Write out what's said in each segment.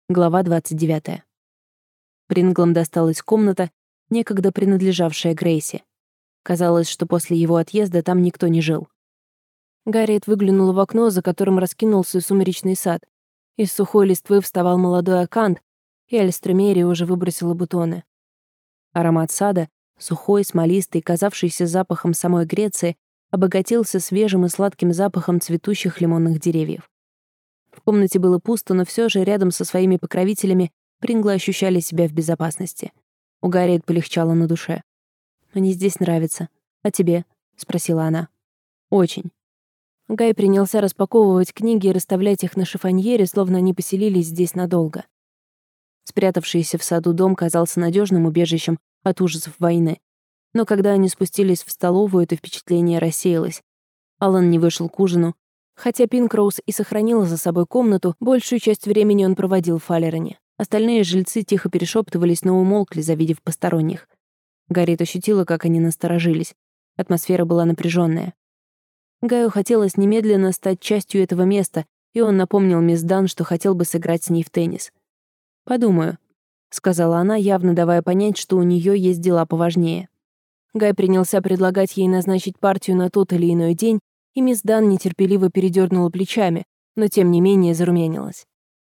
Глава 29. Принглам досталась комната, некогда принадлежавшая Грейси. Казалось, что после его отъезда там никто не жил. Гарриет выглянула в окно, за которым раскинулся сумеречный сад. Из сухой листвы вставал молодой акант, и альструмерия уже выбросила бутоны. Аромат сада, сухой, смолистый, казавшийся запахом самой Греции, обогатился свежим и сладким запахом цветущих лимонных деревьев. В комнате было пусто, но все же рядом со своими покровителями Принглы ощущали себя в безопасности. У Гарриет полегчало на душе. «Мне здесь нравится. А тебе?» — спросила она. «Очень». Гай принялся распаковывать книги и расставлять их на шифоньере, словно они поселились здесь надолго. Спрятавшийся в саду дом казался надежным убежищем от ужасов войны. Но когда они спустились в столовую, это впечатление рассеялось. Аллан не вышел к ужину. Хотя Пинкроуз и сохранила за собой комнату, большую часть времени он проводил в Фалероне. Остальные жильцы тихо перешептывались, но умолкли, завидев посторонних. Гарриет ощутила, как они насторожились. Атмосфера была напряженная. Гаю хотелось немедленно стать частью этого места, и он напомнил мисс Дан, что хотел бы сыграть с ней в теннис. «Подумаю», — сказала она, явно давая понять, что у нее есть дела поважнее. Гай принялся предлагать ей назначить партию на тот или иной день, и мисс Дан нетерпеливо передернула плечами, но тем не менее зарумянилась.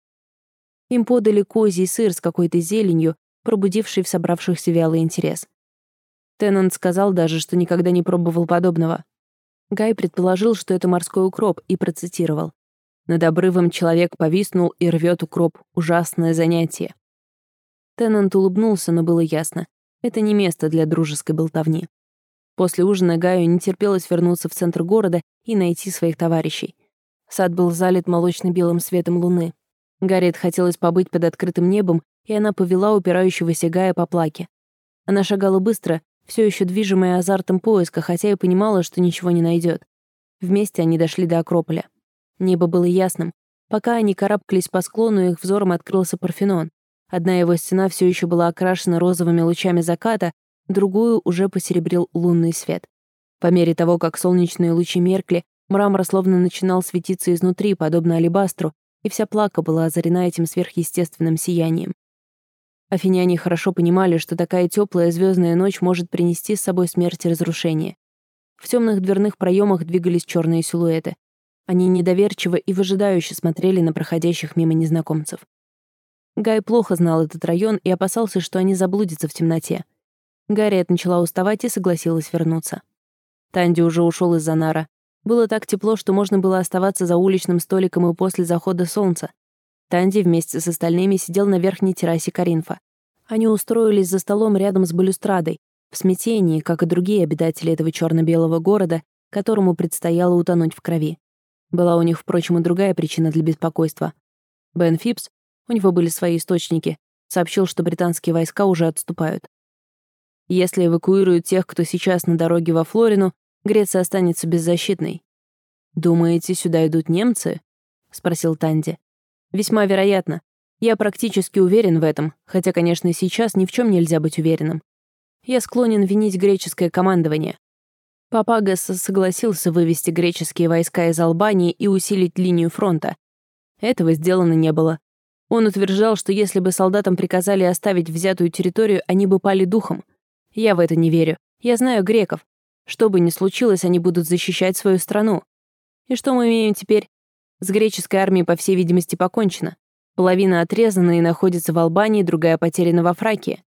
Им подали козий сыр с какой-то зеленью, пробудивший в собравшихся вялый интерес. Теннант сказал даже, что никогда не пробовал подобного. Гай предположил, что это морской укроп, и процитировал: «Над обрывом человек повиснул и рвет укроп. Ужасное занятие». Теннант улыбнулся, но было ясно. Это не место для дружеской болтовни. После ужина Гаю не терпелось вернуться в центр города и найти своих товарищей. Сад был залит молочно-белым светом луны. Гарриет хотелось побыть под открытым небом, и она повела упирающегося Гая по плаке. Она шагала быстро, все еще движимая азартом поиска, хотя и понимала, что ничего не найдет. Вместе они дошли до Акрополя. Небо было ясным. Пока они карабкались по склону, их взором открылся Парфенон. Одна его стена все еще была окрашена розовыми лучами заката, другую уже посеребрил лунный свет. По мере того, как солнечные лучи меркли, мрамор словно начинал светиться изнутри, подобно алебастру, и вся плака была озарена этим сверхъестественным сиянием. Афиняне хорошо понимали, что такая теплая звездная ночь может принести с собой смерть и разрушение. В темных дверных проемах двигались черные силуэты. Они недоверчиво и выжидающе смотрели на проходящих мимо незнакомцев. Гай плохо знал этот район и опасался, что они заблудятся в темноте. Гарриет начала уставать и согласилась вернуться. Танди уже ушел из Занара. Было так тепло, что можно было оставаться за уличным столиком и после захода солнца. Танди вместе с остальными сидел на верхней террасе Коринфа. Они устроились за столом рядом с балюстрадой, в смятении, как и другие обитатели этого черно-белого города, которому предстояло утонуть в крови. Была у них, впрочем, и другая причина для беспокойства. Бен Фипс, у него были свои источники, сообщил, что британские войска уже отступают. Если эвакуируют тех, кто сейчас на дороге во Флорину, Греция останется беззащитной. «Думаете, сюда идут немцы?» — спросил Танди. «Весьма вероятно. Я практически уверен в этом, хотя, конечно, сейчас ни в чем нельзя быть уверенным. Я склонен винить греческое командование. Папагас согласился вывести греческие войска из Албании и усилить линию фронта. Этого сделано не было. Он утверждал, что если бы солдатам приказали оставить взятую территорию, они бы пали духом. Я в это не верю. Я знаю греков. Что бы ни случилось, они будут защищать свою страну. И что мы имеем теперь? С греческой армией, по всей видимости, покончено. Половина отрезана и находится в Албании, другая потеряна во Фракии.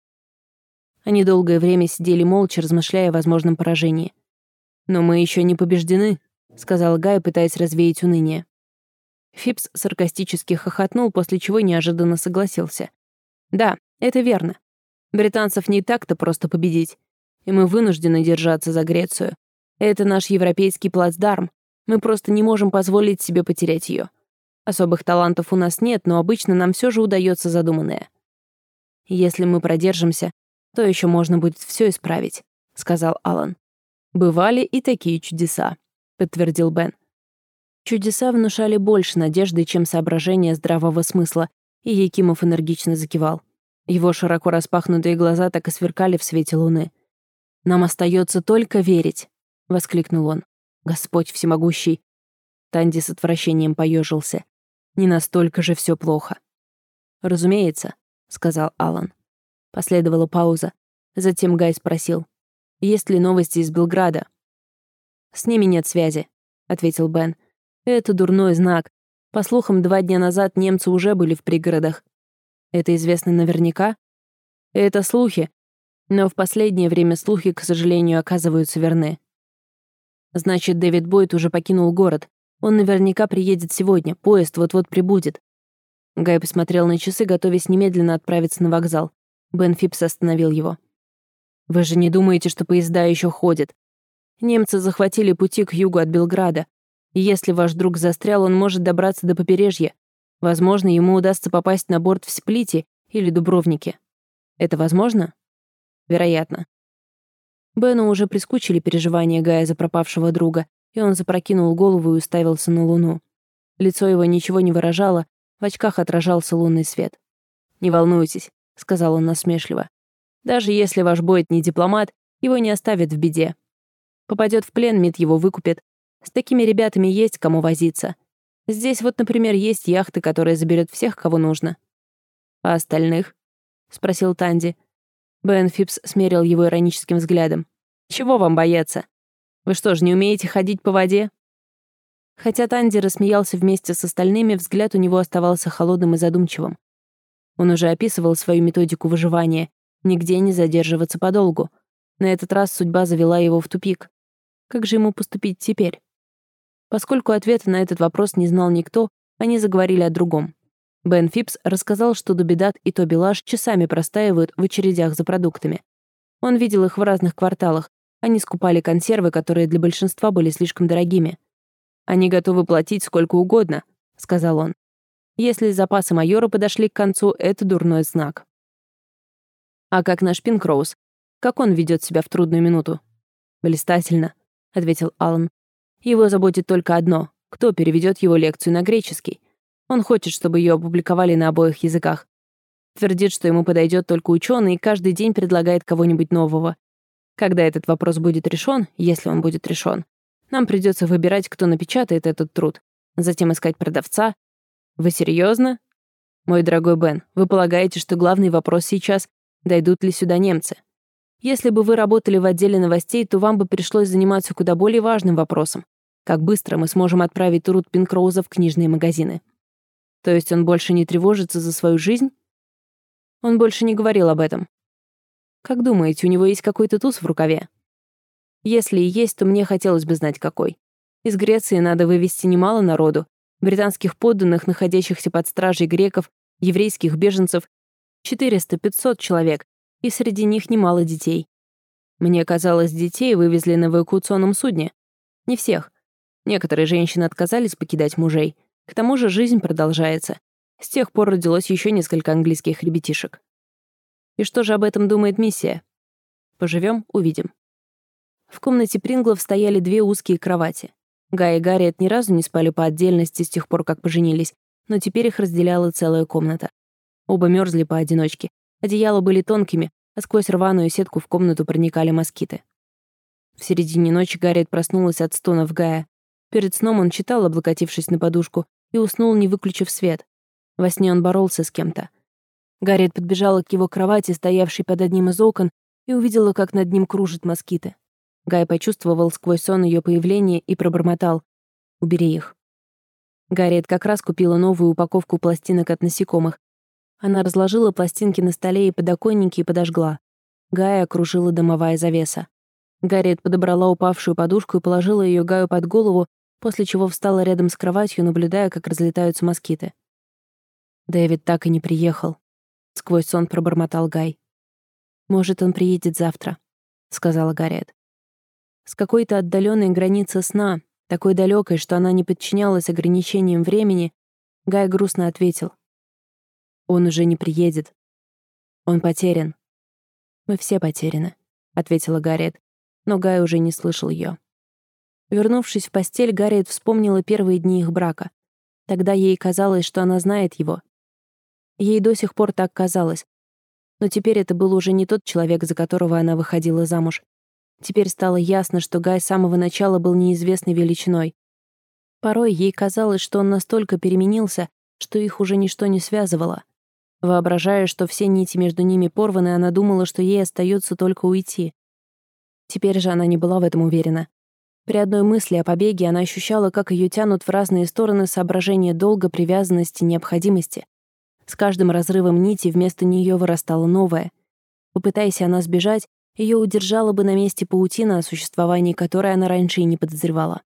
Они долгое время сидели молча, размышляя о возможном поражении. «Но мы еще не побеждены», — сказал Гай, пытаясь развеять уныние. Фипс саркастически хохотнул, после чего неожиданно согласился. «Да, это верно. Британцев не так-то просто победить. И мы вынуждены держаться за Грецию. Это наш европейский плацдарм. Мы просто не можем позволить себе потерять ее. Особых талантов у нас нет, но обычно нам все же удается задуманное. Если мы продержимся, то еще можно будет все исправить», — сказал Аллан. «Бывали и такие чудеса», — подтвердил Бен. Чудеса внушали больше надежды, чем соображения здравого смысла, и Якимов энергично закивал. Его широко распахнутые глаза так и сверкали в свете луны. «Нам остается только верить», — воскликнул он. «Господь всемогущий». Танди с отвращением поежился. «Не настолько же все плохо». «Разумеется», — сказал Алан. Последовала пауза. Затем Гай спросил, «Есть ли новости из Белграда?» «С ними нет связи», — ответил Бен. «Это дурной знак. По слухам, 2 дня назад немцы уже были в пригородах. Это известно наверняка? Это слухи, но в последнее время слухи, к сожалению, оказываются верны. Значит, Дэвид Бойд уже покинул город. Он наверняка приедет сегодня, поезд вот-вот прибудет». Гай посмотрел на часы, готовясь немедленно отправиться на вокзал. Бен Фипс остановил его. «Вы же не думаете, что поезда еще ходят? Немцы захватили пути к югу от Белграда. И если ваш друг застрял, он может добраться до побережья. Возможно, ему удастся попасть на борт в Сплите или Дубровнике. Это возможно? Вероятно». Бену уже прискучили переживания Гая за пропавшего друга, и он запрокинул голову и уставился на луну. Лицо его ничего не выражало, в очках отражался лунный свет. «Не волнуйтесь», — сказал он насмешливо. «Даже если ваш Бойд не дипломат, его не оставят в беде. Попадет в плен, МИД его выкупит. С такими ребятами есть кому возиться. Здесь вот, например, есть яхта, которая заберет всех, кого нужно». «А остальных?» — спросил Танди. Бен Фипс смерил его ироническим взглядом. «Чего вам бояться? Вы что ж, не умеете ходить по воде?» Хотя Танди рассмеялся вместе с остальными, взгляд у него оставался холодным и задумчивым. Он уже описывал свою методику выживания — нигде не задерживаться подолгу. На этот раз судьба завела его в тупик. Как же ему поступить теперь? Поскольку ответа на этот вопрос не знал никто, они заговорили о другом. Бен Фипс рассказал, что Дубедат и Тоби Лаш часами простаивают в очередях за продуктами. Он видел их в разных кварталах. Они скупали консервы, которые для большинства были слишком дорогими. «Они готовы платить сколько угодно», — сказал он. «Если запасы майора подошли к концу, это дурной знак». «А как наш Пинкроуз? Как он ведет себя в трудную минуту?» «Блистательно», — ответил Алан. «Его заботит только одно — кто переведет его лекцию на греческий. Он хочет, чтобы ее опубликовали на обоих языках. Твердит, что ему подойдет только ученый, и каждый день предлагает кого-нибудь нового. Когда этот вопрос будет решен, если он будет решен, нам придется выбирать, кто напечатает этот труд, затем искать продавца. Вы серьезно? Мой дорогой Бен, вы полагаете, что главный вопрос сейчас — дойдут ли сюда немцы? Если бы вы работали в отделе новостей, то вам бы пришлось заниматься куда более важным вопросом. Как быстро мы сможем отправить труд Пинкроуза в книжные магазины? То есть он больше не тревожится за свою жизнь? Он больше не говорил об этом. Как думаете, у него есть какой-то туз в рукаве? Если и есть, то мне хотелось бы знать, какой. Из Греции надо вывести немало народу. Британских подданных, находящихся под стражей греков, еврейских беженцев, 400-500 человек, и среди них немало детей. Мне казалось, детей вывезли на эвакуационном судне. Не всех. Некоторые женщины отказались покидать мужей. К тому же жизнь продолжается. С тех пор родилось еще несколько английских ребятишек. И что же об этом думает миссия? Поживем, увидим. В комнате Принглов стояли 2 узкие кровати. Гай и Гарриет ни разу не спали по отдельности с тех пор, как поженились, но теперь их разделяла целая комната. Оба мерзли поодиночке. Одеяла были тонкими, а сквозь рваную сетку в комнату проникали москиты. В середине ночи Гарриет проснулась от стонов Гая. Перед сном он читал, облокотившись на подушку, и уснул, не выключив свет. Во сне он боролся с кем-то. Гарриет подбежала к его кровати, стоявшей под одним из окон, и увидела, как над ним кружат москиты. Гай почувствовал сквозь сон ее появление и пробормотал: «Убери их». Гарриет как раз купила новую упаковку пластинок от насекомых. Она разложила пластинки на столе и подоконнике и подожгла. Гая окружила дымовая завеса. Гарриет подобрала упавшую подушку и положила ее Гаю под голову, после чего встала рядом с кроватью, наблюдая, как разлетаются москиты. «Дэвид так и не приехал», — сквозь сон пробормотал Гай. «Может, он приедет завтра», — сказала Гарриет. С какой-то отдаленной границы сна, такой далекой, что она не подчинялась ограничениям времени, Гай грустно ответил: «Он уже не приедет. Он потерян». «Мы все потеряны», — ответила Гарриет, но Гай уже не слышал ее. Вернувшись в постель, Гарриет вспомнила первые дни их брака. Тогда ей казалось, что она знает его. Ей до сих пор так казалось. Но теперь это был уже не тот человек, за которого она выходила замуж. Теперь стало ясно, что Гай с самого начала был неизвестной величиной. Порой ей казалось, что он настолько переменился, что их уже ничто не связывало. Воображая, что все нити между ними порваны, она думала, что ей остается только уйти. Теперь же она не была в этом уверена. При одной мысли о побеге она ощущала, как ее тянут в разные стороны соображения долга, привязанности, необходимости. С каждым разрывом нити вместо нее вырастало новое. Попытаясь она сбежать, ее удержала бы на месте паутина, о существовании которой она раньше и не подозревала.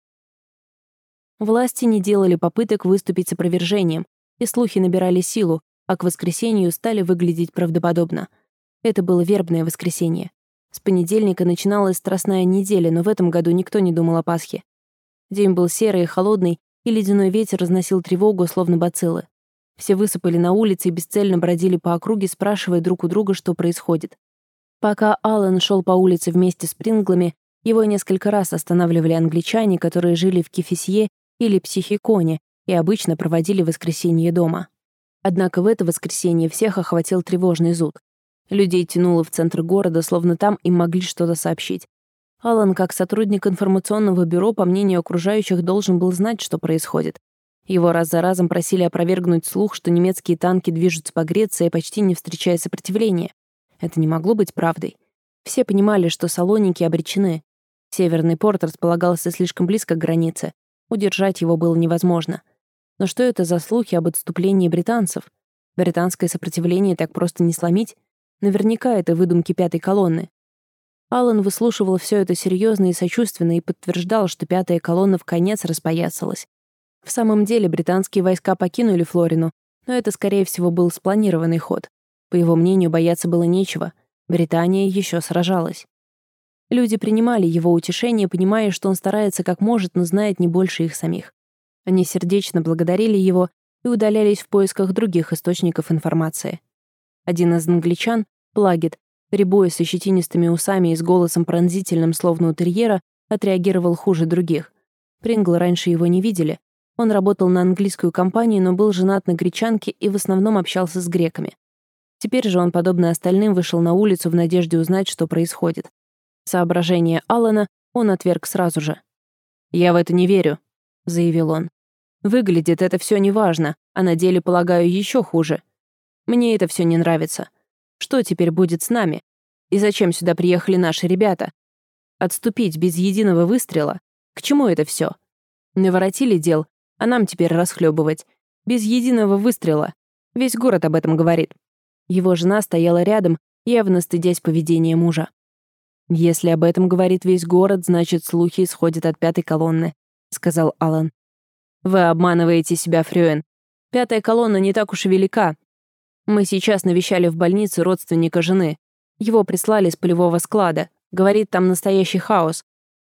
Власти не делали попыток выступить с опровержением, и слухи набирали силу, а к воскресенью стали выглядеть правдоподобно. Это было вербное воскресенье. С понедельника начиналась страстная неделя, но в этом году никто не думал о Пасхе. День был серый и холодный, и ледяной ветер разносил тревогу, словно бациллы. Все высыпали на улице и бесцельно бродили по округе, спрашивая друг у друга, что происходит. Пока Аллен шел по улице вместе с Принглами, его несколько раз останавливали англичане, которые жили в Кефисье или Психиконе и обычно проводили воскресенье дома. Однако в это воскресенье всех охватил тревожный зуд. Людей тянуло в центр города, словно там им могли что-то сообщить. Аллен, как сотрудник информационного бюро, по мнению окружающих, должен был знать, что происходит. Его раз за разом просили опровергнуть слух, что немецкие танки движутся по Греции, почти не встречая сопротивления. Это не могло быть правдой. Все понимали, что Салоники обречены. Северный порт располагался слишком близко к границе. Удержать его было невозможно. Но что это за слухи об отступлении британцев? Британское сопротивление так просто не сломить? Наверняка это выдумки пятой колонны. Аллен выслушивал все это серьезно и сочувственно и подтверждал, что пятая колонна вконец распоясалась. В самом деле британские войска покинули Флорину, но это, скорее всего, был спланированный ход. По его мнению, бояться было нечего. Британия еще сражалась. Люди принимали его утешение, понимая, что он старается как может, но знает не больше их самих. Они сердечно благодарили его и удалялись в поисках других источников информации. Один из англичан, Плагет, рябой со щетинистыми усами и с голосом пронзительным, словно у терьера, отреагировал хуже других. Прингл раньше его не видели. Он работал на английскую компанию, но был женат на гречанке и в основном общался с греками. Теперь же он, подобно остальным, вышел на улицу в надежде узнать, что происходит. Соображение Аллена он отверг сразу же. «Я в это не верю», — заявил он. «Выглядит это все неважно, а на деле, полагаю, еще хуже. Мне это все не нравится. Что теперь будет с нами? И зачем сюда приехали наши ребята? Отступить без единого выстрела? К чему это все? Наворотили дел, а нам теперь расхлебывать. Без единого выстрела. Весь город об этом говорит». Его жена стояла рядом, явно стыдясь поведения мужа. «Если об этом говорит весь город, значит, слухи исходят от пятой колонны», — сказал Аллен. «Вы обманываете себя, Фрёен. Пятая колонна не так уж и велика. Мы сейчас навещали в больнице родственника жены. Его прислали с полевого склада. Говорит, там настоящий хаос».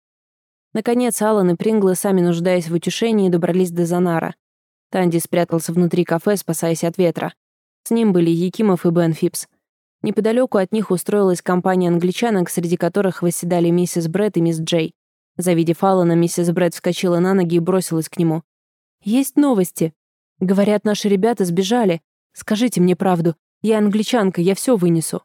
Наконец, Аллен и Принглы, сами нуждаясь в утешении, добрались до Занара. Танди спрятался внутри кафе, спасаясь от ветра. С ним были Якимов и Бен Фипс. Неподалеку от них устроилась компания англичанок, среди которых восседали миссис Бретт и мисс Джей. Завидев Аллена, миссис Бретт вскочила на ноги и бросилась к нему. «Есть новости. Говорят, наши ребята сбежали. Скажите мне правду. Я англичанка, я все вынесу».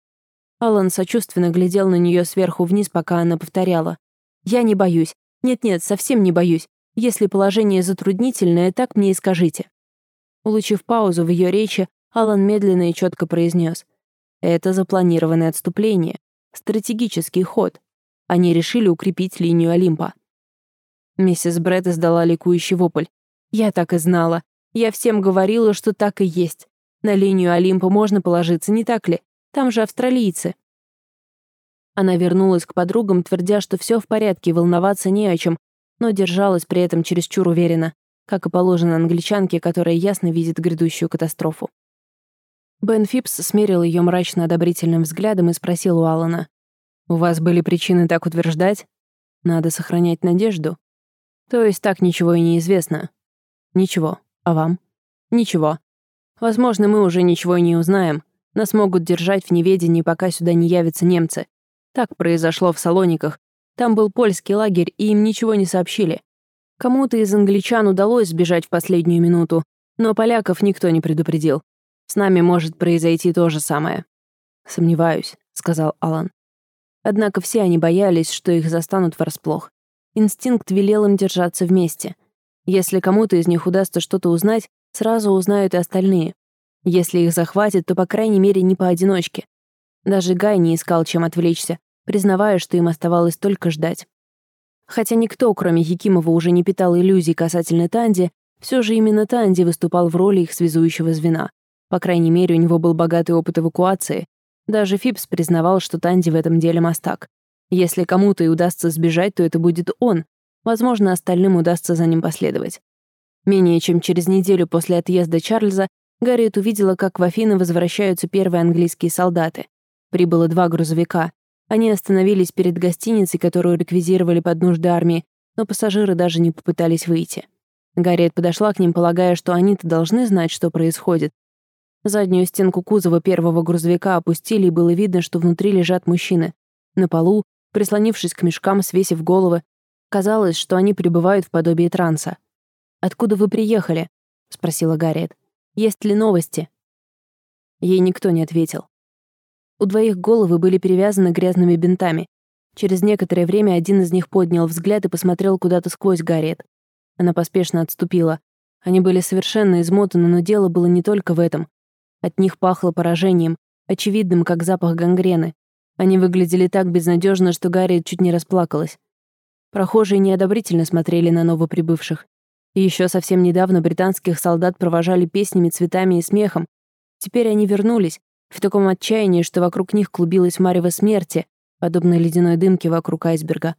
Аллен сочувственно глядел на нее сверху вниз, пока она повторяла. «Я не боюсь. Нет-нет, совсем не боюсь. Если положение затруднительное, так мне и скажите». Улучив паузу в ее речи, Аллен медленно и четко произнес: «Это запланированное отступление, стратегический ход. Они решили укрепить линию Олимпа». Миссис Бретт издала ликующий вопль. «Я так и знала. Я всем говорила, что так и есть. На линию Олимпа можно положиться, не так ли? Там же австралийцы». Она вернулась к подругам, твердя, что все в порядке и волноваться не о чем, но держалась при этом чересчур уверенно, как и положено англичанке, которая ясно видит грядущую катастрофу. Бен Фипс смерил ее мрачно-одобрительным взглядом и спросил у Аллена: «У вас были причины так утверждать? Надо сохранять надежду. То есть так ничего и не известно?» «Ничего. А вам?» «Ничего. Возможно, мы уже ничего и не узнаем. Нас могут держать в неведении, пока сюда не явятся немцы. Так произошло в Салониках. Там был польский лагерь, и им ничего не сообщили. Кому-то из англичан удалось сбежать в последнюю минуту, но поляков никто не предупредил. С нами может произойти то же самое». «Сомневаюсь», — сказал Аллен. Однако все они боялись, что их застанут врасплох. Инстинкт велел им держаться вместе. Если кому-то из них удастся что-то узнать, сразу узнают и остальные. Если их захватят, то, по крайней мере, не поодиночке. Даже Гай не искал, чем отвлечься, признавая, что им оставалось только ждать. Хотя никто, кроме Якимова, уже не питал иллюзий касательно Танди, все же именно Танди выступал в роли их связующего звена. По крайней мере, у него был богатый опыт эвакуации. Даже Фипс признавал, что Танди в этом деле мастак. Если кому-то и удастся сбежать, то это будет он. Возможно, остальным удастся за ним последовать. Менее чем через неделю после отъезда Чарльза Гарриет увидела, как в Афины возвращаются первые английские солдаты. Прибыло 2 грузовика. Они остановились перед гостиницей, которую реквизировали под нужды армии, но пассажиры даже не попытались выйти. Гарриет подошла к ним, полагая, что они-то должны знать, что происходит. Заднюю стенку кузова первого грузовика опустили, и было видно, что внутри лежат мужчины. На полу, прислонившись к мешкам, свесив головы, казалось, что они пребывают в подобии транса. «Откуда вы приехали?» — спросила Гарриет. «Есть ли новости?» Ей никто не ответил. У 2 головы были перевязаны грязными бинтами. Через некоторое время один из них поднял взгляд и посмотрел куда-то сквозь Гарриет. Она поспешно отступила. Они были совершенно измотаны, но дело было не только в этом. От них пахло поражением, очевидным, как запах гангрены. Они выглядели так безнадежно, что Гарриет чуть не расплакалась. Прохожие неодобрительно смотрели на новоприбывших. И еще совсем недавно британских солдат провожали песнями, цветами и смехом. Теперь они вернулись, в таком отчаянии, что вокруг них клубилась марево смерти, подобно ледяной дымке вокруг айсберга.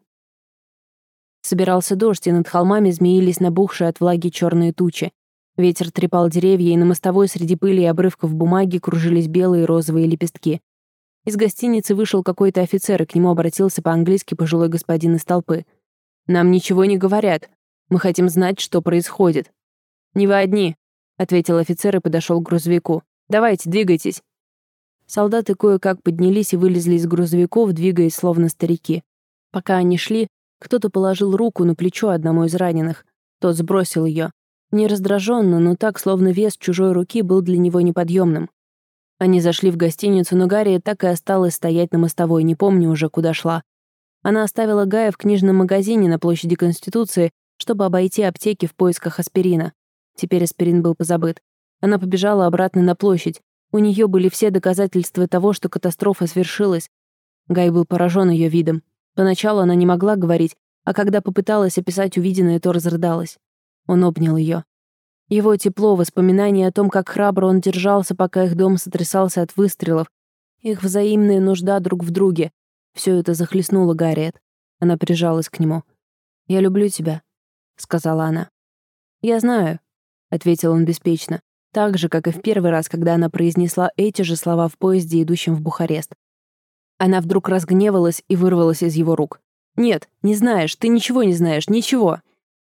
Собирался дождь, и над холмами змеились набухшие от влаги черные тучи. Ветер трепал деревья, и на мостовой среди пыли и обрывков бумаги кружились белые и розовые лепестки. Из гостиницы вышел какой-то офицер, и к нему обратился по-английски пожилой господин из толпы. «Нам ничего не говорят. Мы хотим знать, что происходит». «Не вы одни», — ответил офицер и подошел к грузовику. «Давайте, двигайтесь». Солдаты кое-как поднялись и вылезли из грузовиков, двигаясь словно старики. Пока они шли, кто-то положил руку на плечо одному из раненых. Тот сбросил ее. Не раздраженно, но так, словно вес чужой руки был для него неподъемным. Они зашли в гостиницу, но Гарриет так и осталась стоять на мостовой, не помню уже, куда шла. Она оставила Гая в книжном магазине на площади Конституции, чтобы обойти аптеки в поисках аспирина. Теперь аспирин был позабыт. Она побежала обратно на площадь. У нее были все доказательства того, что катастрофа свершилась. Гай был поражен ее видом. Поначалу она не могла говорить, а когда попыталась описать увиденное, то разрыдалась. Он обнял ее. Его тепло, воспоминания о том, как храбро он держался, пока их дом сотрясался от выстрелов, их взаимная нужда друг в друге — все это захлестнуло Гарриет. Она прижалась к нему. «Я люблю тебя», — сказала она. «Я знаю», — ответил он беспечно, так же, как и в первый раз, когда она произнесла эти же слова в поезде, идущем в Бухарест. Она вдруг разгневалась и вырвалась из его рук. «Нет, не знаешь, ты ничего не знаешь, ничего».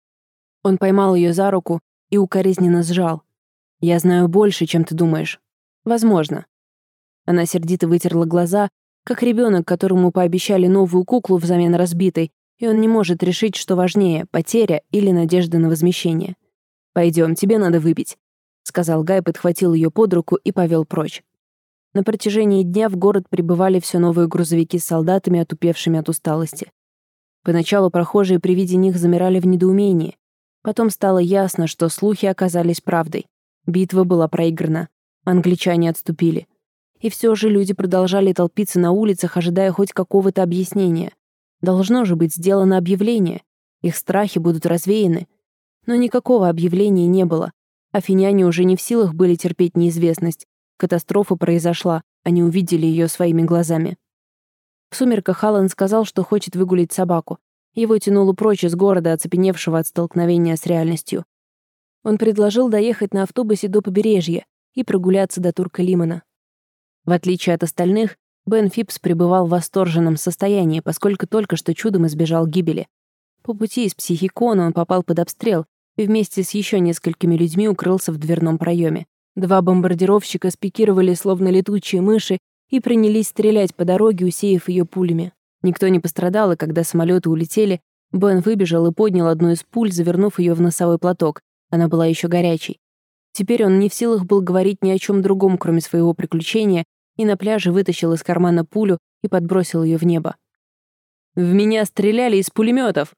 Он поймал ее за руку и укоризненно сжал. «Я знаю больше, чем ты думаешь. Возможно». Она сердито вытерла глаза, как ребенок, которому пообещали новую куклу взамен разбитой, и он не может решить, что важнее — потеря или надежда на возмещение. «Пойдем, тебе надо выпить», — сказал Гай, подхватил ее под руку и повел прочь. На протяжении дня в город прибывали все новые грузовики с солдатами, отупевшими от усталости. Поначалу прохожие при виде них замирали в недоумении. Потом стало ясно, что слухи оказались правдой. Битва была проиграна. Англичане отступили. И все же люди продолжали толпиться на улицах, ожидая хоть какого-то объяснения. Должно же быть сделано объявление. Их страхи будут развеяны. Но никакого объявления не было. Афиняне уже не в силах были терпеть неизвестность. Катастрофа произошла, они увидели ее своими глазами. В сумерках Аллан сказал, что хочет выгулить собаку. Его тянуло прочь из города, оцепеневшего от столкновения с реальностью. Он предложил доехать на автобусе до побережья и прогуляться до Турка-Лимана. В отличие от остальных, Бен Фипс пребывал в восторженном состоянии, поскольку только что чудом избежал гибели. По пути из Психикона он попал под обстрел и вместе с еще несколькими людьми укрылся в дверном проеме. 2 бомбардировщика спикировали, словно летучие мыши, и принялись стрелять по дороге, усеяв ее пулями. Никто не пострадал, и когда самолеты улетели, Бен выбежал и поднял одну из пуль, завернув ее в носовой платок. Она была еще горячей. Теперь он не в силах был говорить ни о чем другом, кроме своего приключения, и на пляже вытащил из кармана пулю и подбросил ее в небо. «В меня стреляли из пулеметов!»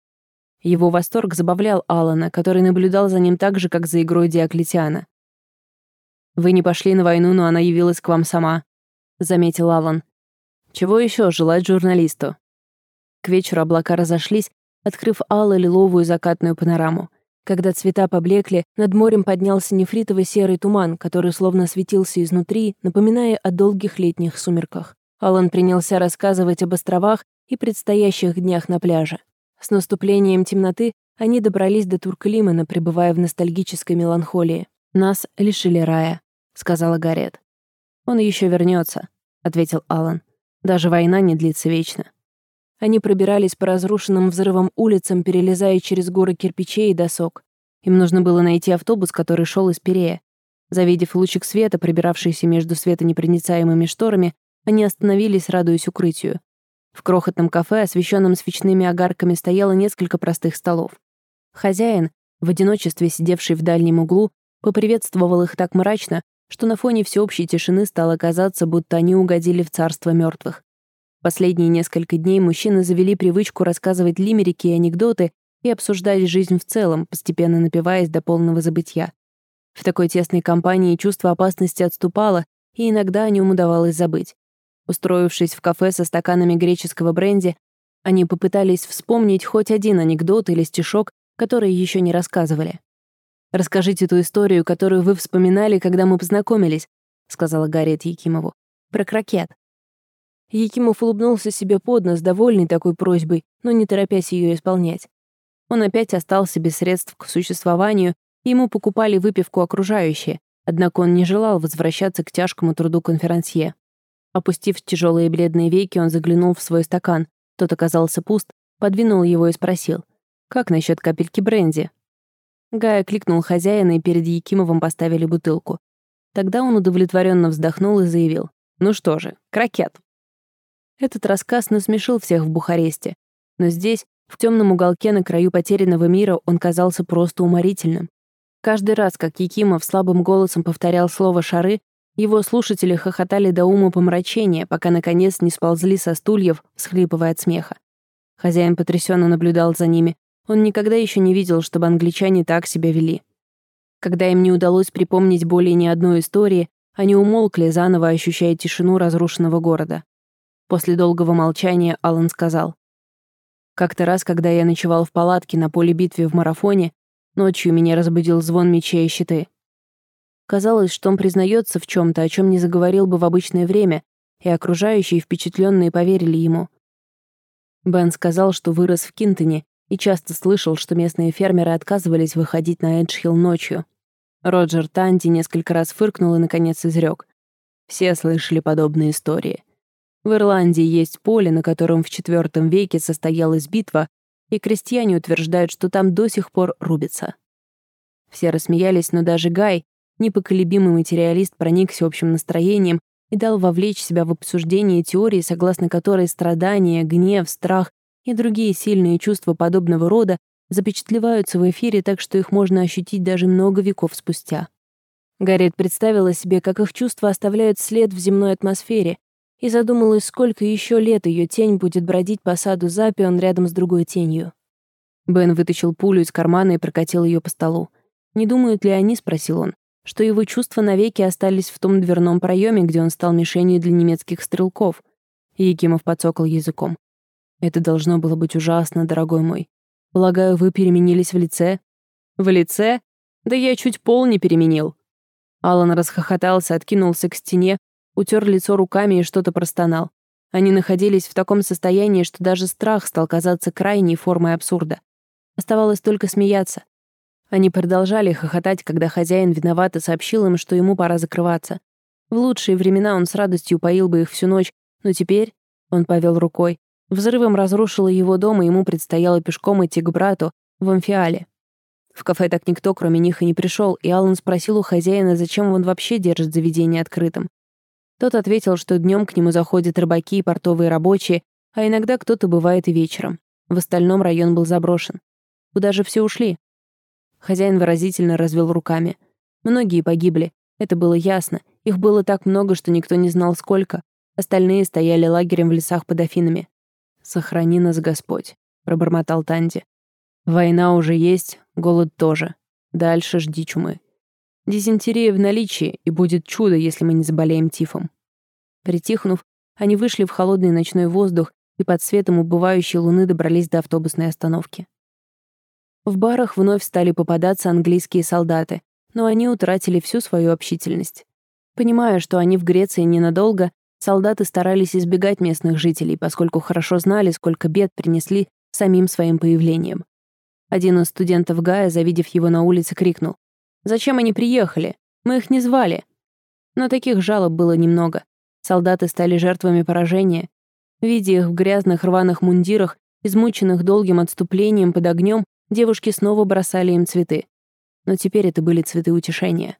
Его восторг забавлял Алана, который наблюдал за ним так же, как за игрой Диоклетиана. «Вы не пошли на войну, но она явилась к вам сама», — заметил Алан. «Чего еще желать журналисту?» К вечеру облака разошлись, открыв алло-лиловую закатную панораму. Когда цвета поблекли, над морем поднялся нефритово-серый туман, который словно светился изнутри, напоминая о долгих летних сумерках. Алан принялся рассказывать об островах и предстоящих днях на пляже. С наступлением темноты они добрались до Турклимена, пребывая в ностальгической меланхолии. «Нас лишили рая», — сказала Гарриет. «Он еще вернется», — ответил Алан. «Даже война не длится вечно». Они пробирались по разрушенным взрывом улицам, перелезая через горы кирпичей и досок. Им нужно было найти автобус, который шел из Пирея. Завидев лучик света, пробиравшийся между светонепроницаемыми шторами, они остановились, радуясь укрытию. В крохотном кафе, освещенном свечными огарками, стояло несколько простых столов. Хозяин, в одиночестве сидевший в дальнем углу, поприветствовал их так мрачно, что на фоне всеобщей тишины стало казаться, будто они угодили в царство мертвых. Последние несколько дней мужчины завели привычку рассказывать лимерики и анекдоты и обсуждать жизнь в целом, постепенно напиваясь до полного забытья. В такой тесной компании чувство опасности отступало, и иногда о нем удавалось забыть. Устроившись в кафе со стаканами греческого бренди, они попытались вспомнить хоть один анекдот или стишок, которые еще не рассказывали. «Расскажите ту историю, которую вы вспоминали, когда мы познакомились», — сказала Гарриет Якимову. «Про крокет». Якимов улыбнулся себе под нос, довольный такой просьбой, но не торопясь ее исполнять. Он опять остался без средств к существованию, и ему покупали выпивку окружающие, однако он не желал возвращаться к тяжкому труду конферансье. Опустив тяжелые бледные веки, он заглянул в свой стакан. Тот оказался пуст, подвинул его и спросил: «Как насчет капельки бренди?» Гай окликнул хозяина, и перед Якимовым поставили бутылку. Тогда он удовлетворенно вздохнул и заявил: «Ну что же, крокет». Этот рассказ насмешил всех в Бухаресте, но здесь, в темном уголке на краю потерянного мира, он казался просто уморительным. Каждый раз, как Якимов слабым голосом повторял слово «шары», его слушатели хохотали до умопомрачения, пока, наконец, не сползли со стульев, всхлипывая от смеха. Хозяин потрясенно наблюдал за ними. Он никогда еще не видел, чтобы англичане так себя вели. Когда им не удалось припомнить более ни одной истории, они умолкли, заново ощущая тишину разрушенного города. После долгого молчания Алан сказал: «Как-то раз, когда я ночевал в палатке на поле битвы в марафоне, ночью меня разбудил звон мечей и щиты. Казалось, что он признается в чем-то, о чем не заговорил бы в обычное время, и окружающие, впечатленные, поверили ему. Бен сказал, что вырос в Кинтоне и часто слышал, что местные фермеры отказывались выходить на Эджхилл ночью. Роджер Танди несколько раз фыркнул и, наконец, изрек: «Все слышали подобные истории. В Ирландии есть поле, на котором в IV веке состоялась битва, и крестьяне утверждают, что там до сих пор рубятся». Все рассмеялись, но даже Гай, непоколебимый материалист, проникся общим настроением и дал вовлечь себя в обсуждение теории, согласно которой страдания, гнев, страх и другие сильные чувства подобного рода запечатлеваются в эфире так, что их можно ощутить даже много веков спустя. Гарриет представила себе, как их чувства оставляют след в земной атмосфере, и задумалась, сколько еще лет ее тень будет бродить по саду Запион рядом с другой тенью. Бен вытащил пулю из кармана и прокатил ее по столу. «Не думают ли они, — спросил он, — что его чувства навеки остались в том дверном проеме, где он стал мишенью для немецких стрелков?» Якимов подсокал языком. «Это должно было быть ужасно, дорогой мой. Полагаю, вы переменились в лице?» «В лице? Да я чуть пол не переменил». Алан расхохотался, откинулся к стене, утер лицо руками и что-то простонал. Они находились в таком состоянии, что даже страх стал казаться крайней формой абсурда. Оставалось только смеяться. Они продолжали хохотать, когда хозяин виновато сообщил им, что ему пора закрываться. В лучшие времена он с радостью поил бы их всю ночь, но теперь, он повел рукой, взрывом разрушило его дом, и ему предстояло пешком идти к брату в Амфиале. В кафе так никто, кроме них, и не пришел, и Алан спросил у хозяина, зачем он вообще держит заведение открытым. Тот ответил, что днем к нему заходят рыбаки и портовые рабочие, а иногда кто-то бывает и вечером. В остальном район был заброшен. Куда же все ушли? Хозяин выразительно развел руками. Многие погибли, это было ясно. Их было так много, что никто не знал, сколько. Остальные стояли лагерем в лесах под Афинами. «Сохрани нас, Господь», — пробормотал Танди. «Война уже есть, голод тоже. Дальше жди чумы». Дизентерия в наличии, и будет чудо, если мы не заболеем тифом». Притихнув, они вышли в холодный ночной воздух и под светом убывающей луны добрались до автобусной остановки. В барах вновь стали попадаться английские солдаты, но они утратили всю свою общительность. Понимая, что они в Греции ненадолго, солдаты старались избегать местных жителей, поскольку хорошо знали, сколько бед принесли самим своим появлением. Один из студентов Гая, завидев его на улице, крикнул: «Зачем они приехали? Мы их не звали». Но таких жалоб было немного. Солдаты стали жертвами поражения. Видя их в грязных рваных мундирах, измученных долгим отступлением под огнем, девушки снова бросали им цветы. Но теперь это были цветы утешения.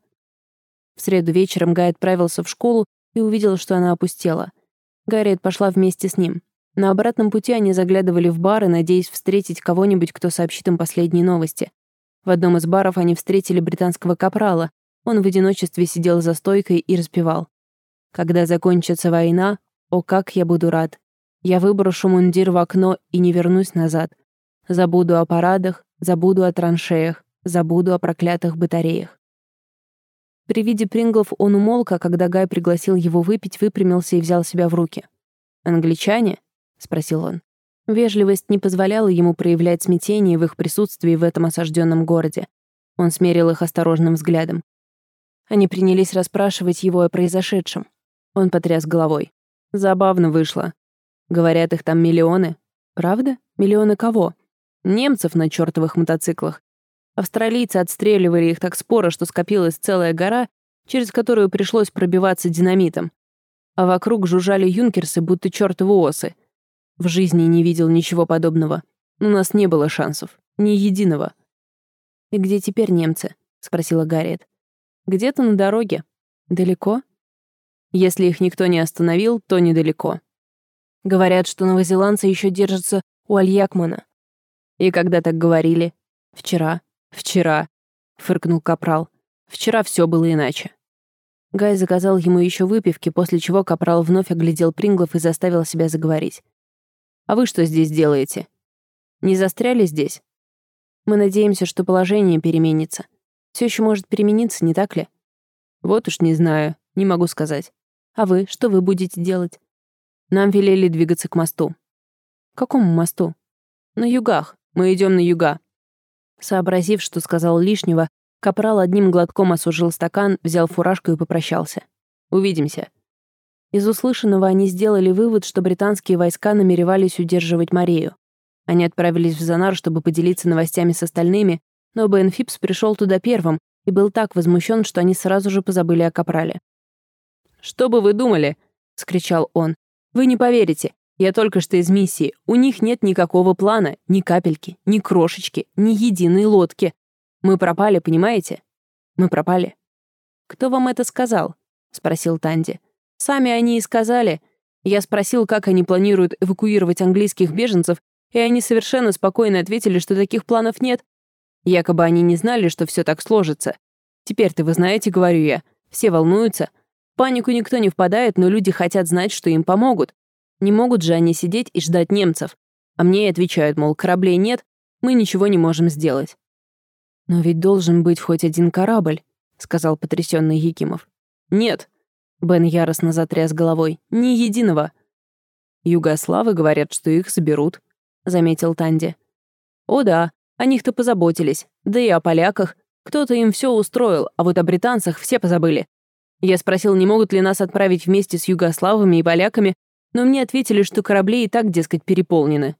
В среду вечером Гай отправился в школу и увидел, что она опустела. Гарриет пошла вместе с ним. На обратном пути они заглядывали в бары, надеясь встретить кого-нибудь, кто сообщит им последние новости. В одном из баров они встретили британского капрала. Он в одиночестве сидел за стойкой и распевал: «Когда закончится война, о, как я буду рад! Я выброшу мундир в окно и не вернусь назад. Забуду о парадах, забуду о траншеях, забуду о проклятых батареях». При виде Принглов он умолк, а когда Гай пригласил его выпить, выпрямился и взял себя в руки. «Англичане?» — спросил он. Вежливость не позволяла ему проявлять смятение в их присутствии в этом осажденном городе. Он смерил их осторожным взглядом. Они принялись расспрашивать его о произошедшем. Он потряс головой. «Забавно вышло. Говорят, их там миллионы. Правда? Миллионы кого? Немцев на чёртовых мотоциклах. Австралийцы отстреливали их так споро, что скопилась целая гора, через которую пришлось пробиваться динамитом. А вокруг жужжали юнкерсы, будто чёртовы осы. В жизни не видел ничего подобного. У нас не было шансов. Ни единого». «И где теперь немцы?» — спросила Гарриет. «Где-то на дороге. Далеко?» «Если их никто не остановил, то недалеко. Говорят, что новозеландцы еще держатся у Альякмана». «И когда так говорили?» «Вчера». «Вчера», — фыркнул капрал. «Вчера все было иначе». Гай заказал ему еще выпивки, после чего капрал вновь оглядел Принглов и заставил себя заговорить. «А вы что здесь делаете? Не застряли здесь? Мы надеемся, что положение переменится. Все еще может перемениться, не так ли?» «Вот уж не знаю, не могу сказать. А вы, что вы будете делать?» «Нам велели двигаться к мосту». «К какому мосту?» «На югах. Мы идем на юга». Сообразив, что сказал лишнего, капрал одним глотком осушил стакан, взял фуражку и попрощался. «Увидимся». Из услышанного они сделали вывод, что британские войска намеревались удерживать Морею. Они отправились в Занар, чтобы поделиться новостями с остальными, но Бен Фипс пришел туда первым и был так возмущен, что они сразу же позабыли о капрале. «Что бы вы думали?» — скричал он. «Вы не поверите. Я только что из миссии. У них нет никакого плана, ни капельки, ни крошечки, ни единой лодки. Мы пропали, понимаете? Мы пропали». «Кто вам это сказал?» — спросил Танди. «Сами они и сказали. Я спросил, как они планируют эвакуировать английских беженцев, и они совершенно спокойно ответили, что таких планов нет. Якобы они не знали, что все так сложится. Теперь-то вы знаете, говорю я, все волнуются. В панику никто не впадает, но люди хотят знать, что им помогут. Не могут же они сидеть и ждать немцев. А мне и отвечают, мол, кораблей нет, мы ничего не можем сделать». «Но ведь должен быть хоть один корабль», — сказал потрясённый Якимов. «Нет», — Бен яростно затряс головой, — «ни единого». «Югославы говорят, что их заберут», — заметил Танди. «О да, о них-то позаботились, да и о поляках. Кто-то им все устроил, а вот о британцах все позабыли. Я спросил, не могут ли нас отправить вместе с югославами и поляками, но мне ответили, что корабли и так, дескать, переполнены».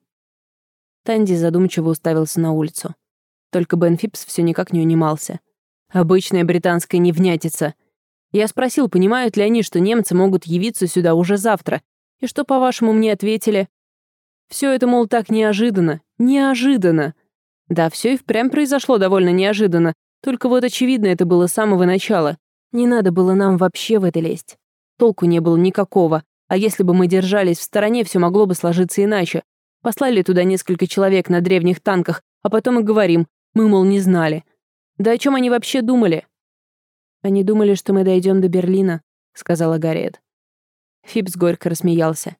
Танди задумчиво уставился на улицу. Только Бен Фипс все никак не унимался. «Обычная британская невнятица. Я спросил, понимают ли они, что немцы могут явиться сюда уже завтра, и что, по-вашему, мне ответили? Все это, мол, так неожиданно. Неожиданно. Да, все и впрямь произошло довольно неожиданно, только вот очевидно это было с самого начала. Не надо было нам вообще в это лезть. Толку не было никакого. А если бы мы держались в стороне, все могло бы сложиться иначе. Послали туда несколько человек на древних танках, а потом и говорим, мы, мол, не знали. Да о чем они вообще думали?» «Они думали, что мы дойдем до Берлина», — сказала Гарриет. Фипс горько рассмеялся.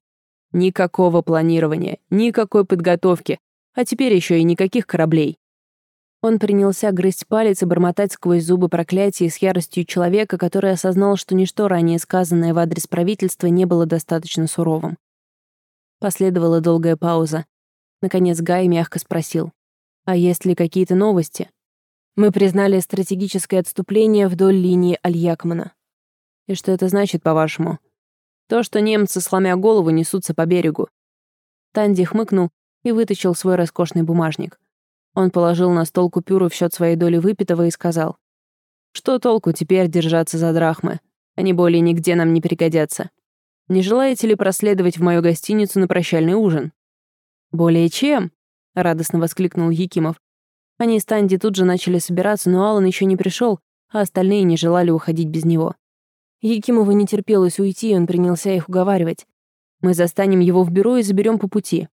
«Никакого планирования, никакой подготовки, а теперь еще и никаких кораблей. Он принялся грызть палец и бормотать сквозь зубы проклятия с яростью человека, который осознал, что ничто ранее сказанное в адрес правительства не было достаточно суровым. Последовала долгая пауза. Наконец Гай мягко спросил: «А есть ли какие-то новости?» «Мы признали стратегическое отступление вдоль линии Аль-Якмана». «И что это значит, по-вашему?» «То, что немцы, сломя голову, несутся по берегу». Танди хмыкнул и вытащил свой роскошный бумажник. Он положил на стол купюру в счет своей доли выпитого и сказал: «Что толку теперь держаться за драхмы? Они более нигде нам не пригодятся. Не желаете ли проследовать в мою гостиницу на прощальный ужин?» «Более чем!» — радостно воскликнул Якимов. Они с Танди тут же начали собираться, но Алан еще не пришел, а остальные не желали уходить без него. Якимову не терпелось уйти, и он принялся их уговаривать. «Мы застанем его в бюро и заберем по пути».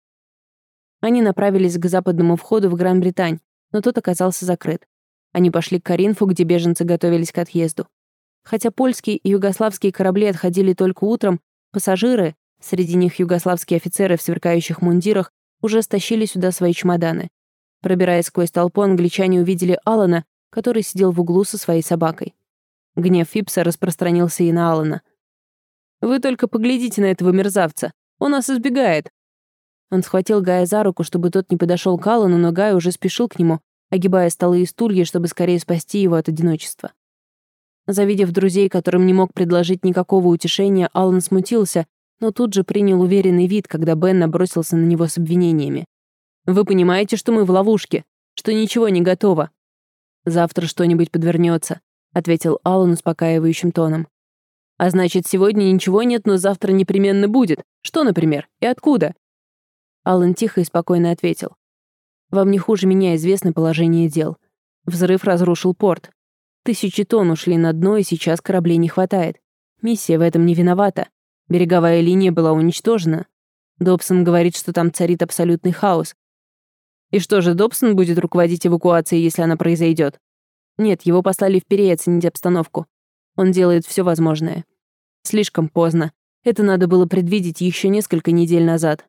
Они направились к западному входу в Гран-Британь, но тот оказался закрыт. Они пошли к Каринфу, где беженцы готовились к отъезду. Хотя польские и югославские корабли отходили только утром, пассажиры, среди них югославские офицеры в сверкающих мундирах, уже стащили сюда свои чемоданы. Пробираясь сквозь толпу, англичане увидели Алана, который сидел в углу со своей собакой. Гнев Фипса распространился и на Алана. «Вы только поглядите на этого мерзавца! Он нас избегает!» Он схватил Гая за руку, чтобы тот не подошел к Алану, но Гай уже спешил к нему, огибая столы и стулья, чтобы скорее спасти его от одиночества. Завидев друзей, которым не мог предложить никакого утешения, Алан смутился, но тут же принял уверенный вид, когда Бен набросился на него с обвинениями. «Вы понимаете, что мы в ловушке, что ничего не готово?» «Завтра что-нибудь подвернется», — ответил Алан успокаивающим тоном. «А значит, сегодня ничего нет, но завтра непременно будет. Что, например, и откуда?» Алан тихо и спокойно ответил. «Вам не хуже меня известно положение дел. Взрыв разрушил порт. 1000 тонн ушли на дно, и сейчас кораблей не хватает. Миссия в этом не виновата. Береговая линия была уничтожена. Добсон говорит, что там царит абсолютный хаос. И что же, Добсон будет руководить эвакуацией, если она произойдет? Нет, его послали в Пирей оценить обстановку. Он делает все возможное. Слишком поздно. Это надо было предвидеть еще несколько недель назад.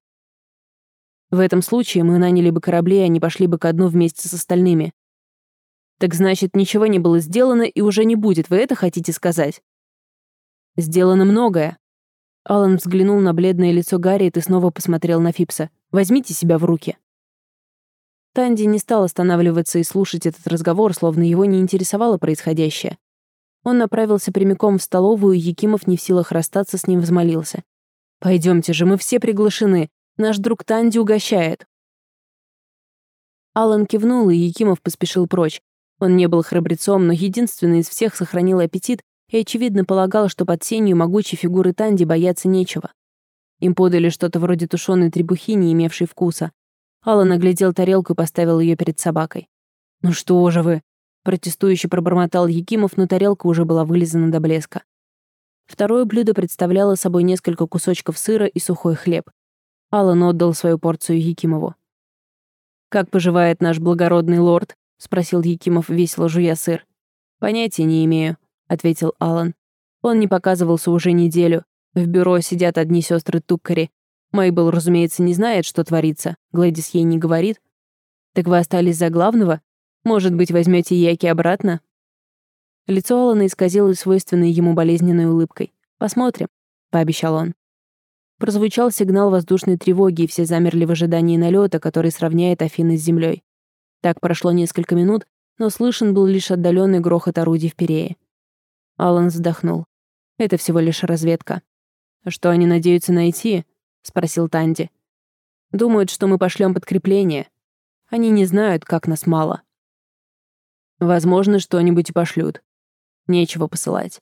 В этом случае мы наняли бы корабли, и они пошли бы ко дну вместе с остальными. Так значит, ничего не было сделано и уже не будет, вы это хотите сказать? Сделано многое. Алан взглянул на бледное лицо Гарриет и снова посмотрел на Фипса. Возьмите себя в руки. Танди не стал останавливаться и слушать этот разговор, словно его не интересовало происходящее. Он направился прямиком в столовую, и Якимов, не в силах расстаться с ним, взмолился. «Пойдемте же, мы все приглашены. Наш друг Танди угощает». Алан кивнул, и Якимов поспешил прочь. Он не был храбрецом, но единственный из всех сохранил аппетит и, очевидно, полагал, что под сенью могучей фигуры Танди бояться нечего. Им подали что-то вроде тушеной требухи, не имевшей вкуса. Алан оглядел тарелку и поставил ее перед собакой. «Ну что же вы?» — протестующе пробормотал Якимов, но тарелка уже была вылизана до блеска. Второе блюдо представляло собой несколько кусочков сыра и сухой хлеб. Алан отдал свою порцию Якимову. «Как поживает наш благородный лорд?» — спросил Якимов, весело жуя сыр. «Понятия не имею», — ответил Алан. «Он не показывался уже неделю. В бюро сидят одни сестры Туккари. Мейбл, разумеется, не знает, что творится. Глэдис ей не говорит. Так вы остались за главного? Может быть, возьмете Яки обратно?» Лицо Алана исказилось свойственной ему болезненной улыбкой. «Посмотрим», — пообещал он. Прозвучал сигнал воздушной тревоги, и все замерли в ожидании налета, который сравняет Афины с землей. Так прошло несколько минут, но слышен был лишь отдаленный грохот орудий в Пирее. Алан вздохнул. «Это всего лишь разведка». «Что они надеются найти?» — спросил Танди. «Думают, что мы пошлем подкрепление. Они не знают, как нас мало». «Возможно, что-нибудь и пошлют. Нечего посылать».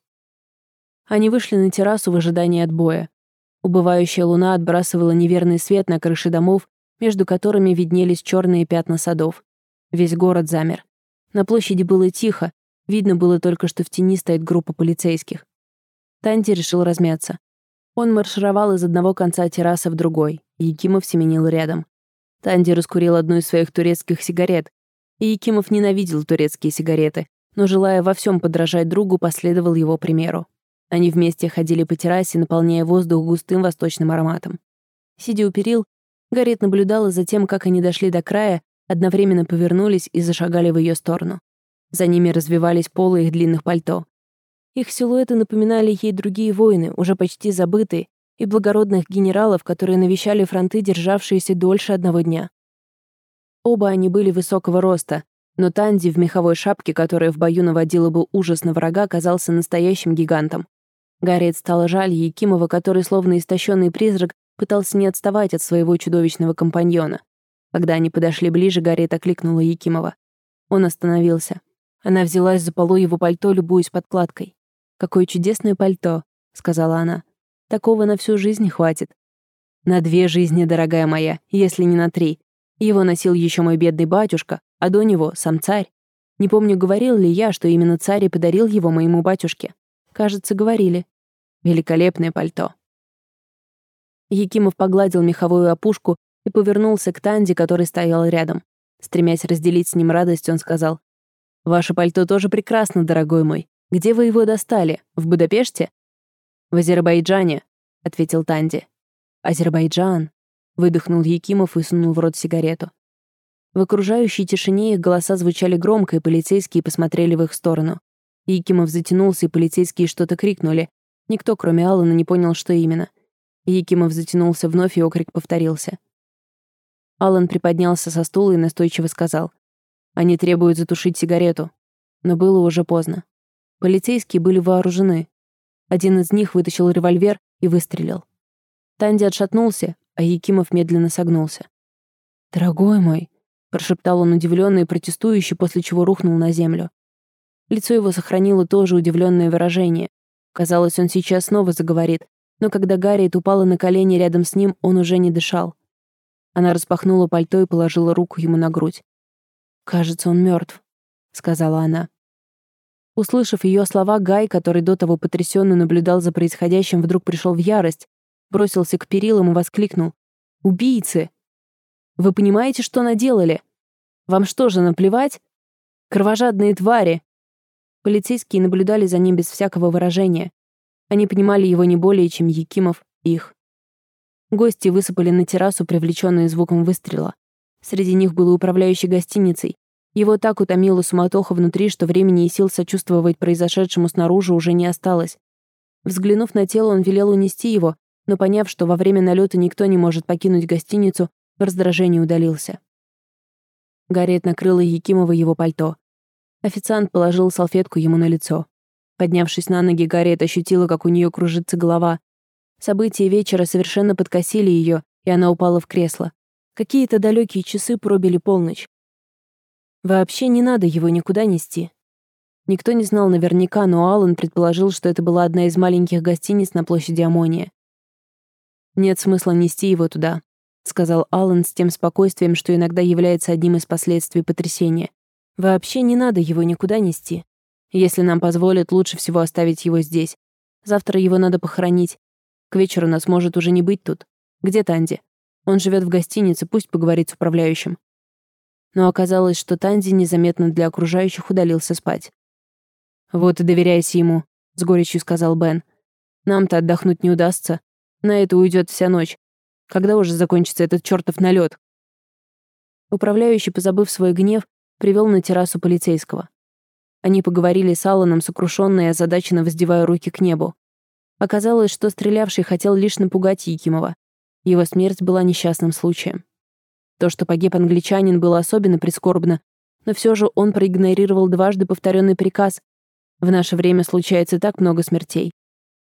Они вышли на террасу в ожидании отбоя. Убывающая луна отбрасывала неверный свет на крыши домов, между которыми виднелись черные пятна садов. Весь город замер. На площади было тихо, видно было только, что в тени стоит группа полицейских. Танди решил размяться. Он маршировал из одного конца террасы в другой, и Якимов семенил рядом. Танди раскурил одну из своих турецких сигарет, и Якимов ненавидел турецкие сигареты, но, желая во всем подражать другу, последовал его примеру. Они вместе ходили по террасе, наполняя воздух густым восточным ароматом. Сидя у перил, Гарриет наблюдала за тем, как они дошли до края, одновременно повернулись и зашагали в ее сторону. За ними развивались полы их длинных пальто. Их силуэты напоминали ей другие воины, уже почти забытые, и благородных генералов, которые навещали фронты, державшиеся дольше одного дня. Оба они были высокого роста, но Танди в меховой шапке, которая в бою наводила бы ужас на врага, казался настоящим гигантом. Гарриет стало жаль Якимова, который, словно истощенный призрак, пытался не отставать от своего чудовищного компаньона. Когда они подошли ближе, Гарриет окликнула Якимова. Он остановился. Она взялась за полу его пальто, любуясь подкладкой. «Какое чудесное пальто», — сказала она. «Такого на всю жизнь хватит». «На 2 жизни, дорогая моя, если не на 3. Его носил еще мой бедный батюшка, а до него сам царь. Не помню, говорил ли я, что именно царь и подарил его моему батюшке. Кажется, говорили. Великолепное пальто». Якимов погладил меховую опушку и повернулся к Танди, который стоял рядом. Стремясь разделить с ним радость, он сказал: «Ваше пальто тоже прекрасно, дорогой мой. Где вы его достали? В Будапеште?» «В Азербайджане», — ответил Танди. «Азербайджан», — выдохнул Якимов и сунул в рот сигарету. В окружающей тишине их голоса звучали громко, и полицейские посмотрели в их сторону. Якимов затянулся, и полицейские что-то крикнули. Никто, кроме Алана, не понял, что именно. Якимов затянулся вновь, и окрик повторился. Алан приподнялся со стула и настойчиво сказал: «Они требуют затушить сигарету». Но было уже поздно. Полицейские были вооружены. Один из них вытащил револьвер и выстрелил. Танди отшатнулся, а Якимов медленно согнулся. «Дорогой мой», — прошептал он удивлённо и протестующе, после чего рухнул на землю. Лицо его сохранило тоже удивленное выражение. Казалось, он сейчас снова заговорит, но когда Гарриет упала на колени рядом с ним, он уже не дышал. Она распахнула пальто и положила руку ему на грудь. «Кажется, он мертв», — сказала она. Услышав ее слова, Гай, который до того потрясенно наблюдал за происходящим, вдруг пришел в ярость, бросился к перилам и воскликнул: «Убийцы! Вы понимаете, что наделали? Вам что же, наплевать? Кровожадные твари!» Полицейские наблюдали за ним без всякого выражения. Они понимали его не более, чем Якимов их. Гости высыпали на террасу, привлеченные звуком выстрела. Среди них был и управляющий гостиницей. Его так утомила суматоха внутри, что времени и сил сочувствовать произошедшему снаружи уже не осталось. Взглянув на тело, он велел унести его, но, поняв, что во время налета никто не может покинуть гостиницу, в раздражении удалился. Гарриет накрыла Якимова его пальто. Официант положил салфетку ему на лицо. Поднявшись на ноги, Гарриет ощутила, как у нее кружится голова. События вечера совершенно подкосили ее, и она упала в кресло. Какие-то далекие часы пробили полночь. Вообще не надо его никуда нести. Никто не знал наверняка, но Аллан предположил, что это была одна из маленьких гостиниц на площади Амония. «Нет смысла нести его туда», — сказал Аллан с тем спокойствием, что иногда является одним из последствий потрясения. «Вообще не надо его никуда нести. Если нам позволят, лучше всего оставить его здесь. Завтра его надо похоронить. К вечеру нас может уже не быть тут. Где Танди? Он живет в гостинице, пусть поговорит с управляющим». Но оказалось, что Танди незаметно для окружающих удалился спать. «Вот и доверяйся ему», — с горечью сказал Бен. «Нам-то отдохнуть не удастся. На это уйдет вся ночь. Когда уже закончится этот чертов налет?» Управляющий, позабыв свой гнев, привел на террасу полицейского. Они поговорили с Алланом, сокрушенно и озадаченно воздевая руки к небу. Оказалось, что стрелявший хотел лишь напугать Якимова. Его смерть была несчастным случаем. То, что погиб англичанин, было особенно прискорбно, но все же он проигнорировал дважды повторенный приказ. В наше время случается так много смертей.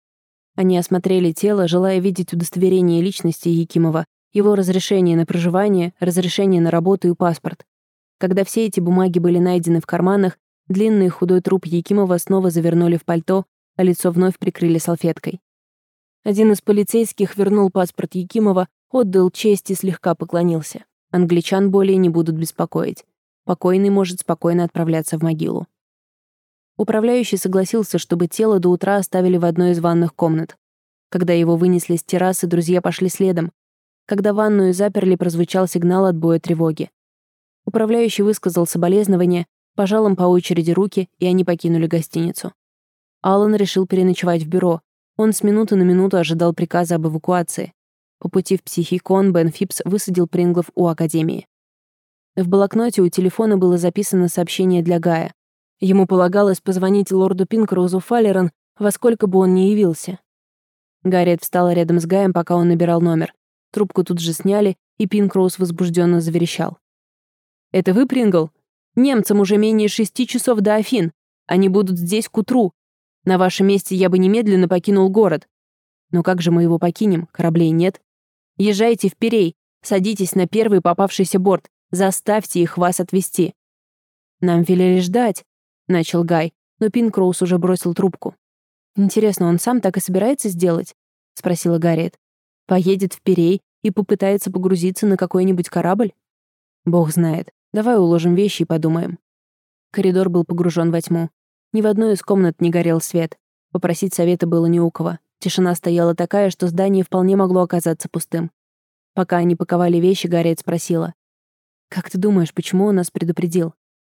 Они осмотрели тело, желая видеть удостоверение личности Якимова, его разрешение на проживание, разрешение на работу и паспорт. Когда все эти бумаги были найдены в карманах, длинный худой труп Якимова снова завернули в пальто, а лицо вновь прикрыли салфеткой. Один из полицейских вернул паспорт Якимова, отдал честь и слегка поклонился. Англичан более не будут беспокоить. Покойный может спокойно отправляться в могилу. Управляющий согласился, чтобы тело до утра оставили в одной из ванных комнат. Когда его вынесли с террасы, друзья пошли следом. Когда ванную заперли, прозвучал сигнал отбоя тревоги. Управляющий высказал соболезнования, пожал им по очереди руки, и они покинули гостиницу. Аллан решил переночевать в бюро. Он с минуты на минуту ожидал приказа об эвакуации. По пути в Психикон Бен Фипс высадил Принглов у академии. В блокноте у телефона было записано сообщение для Гая. Ему полагалось позвонить лорду Пинкроузу Фаллерон, во сколько бы он ни явился. Гарриет встала рядом с Гаем, пока он набирал номер. Трубку тут же сняли, и Пинкроуз возбужденно заверещал. «Это вы, Прингл? Немцам уже менее 6 часов до Афин. Они будут здесь к утру. На вашем месте я бы немедленно покинул город. Но как же мы его покинем? Кораблей нет. Езжайте в Пирей, садитесь на первый попавшийся борт, заставьте их вас отвезти». «Нам велели ждать», — начал Гай, но Пинкроуз уже бросил трубку. «Интересно, он сам так и собирается сделать?» — спросила Гарриет. «Поедет в Пирей и попытается погрузиться на какой-нибудь корабль? Бог знает. Давай уложим вещи и подумаем». Коридор был погружен во тьму. Ни в одной из комнат не горел свет. Попросить совета было не у кого. Тишина стояла такая, что здание вполне могло оказаться пустым. Пока они паковали вещи, Гарриет спросила. «Как ты думаешь, почему он нас предупредил?»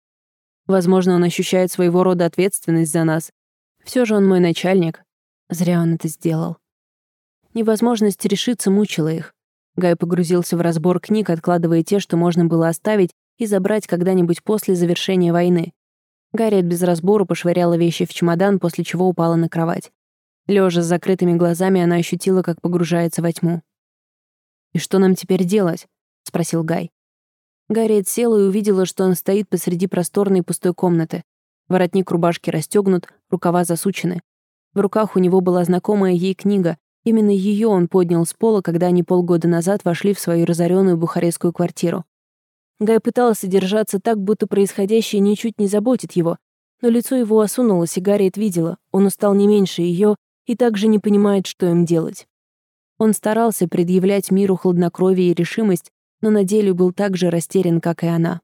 «Возможно, он ощущает своего рода ответственность за нас. Все же он мой начальник. Зря он это сделал». Невозможность решиться мучила их. Гай погрузился в разбор книг, откладывая те, что можно было оставить и забрать когда-нибудь после завершения войны. Гарриет без разбору пошвыряла вещи в чемодан, после чего упала на кровать. Лежа с закрытыми глазами, она ощутила, как погружается во тьму. «И что нам теперь делать?» — спросил Гай. Гарриет села и увидела, что он стоит посреди просторной пустой комнаты. Воротник рубашки расстегнут, рукава засучены. В руках у него была знакомая ей книга. Именно ее он поднял с пола, когда они полгода назад вошли в свою разоренную бухарестскую квартиру. Гай пытался держаться так, будто происходящее ничуть не заботит его, но лицо его осунулось, и Гарриет видела, он устал не меньше ее и также не понимает, что им делать. Он старался предъявлять миру хладнокровие и решимость, но на деле был так же растерян, как и она.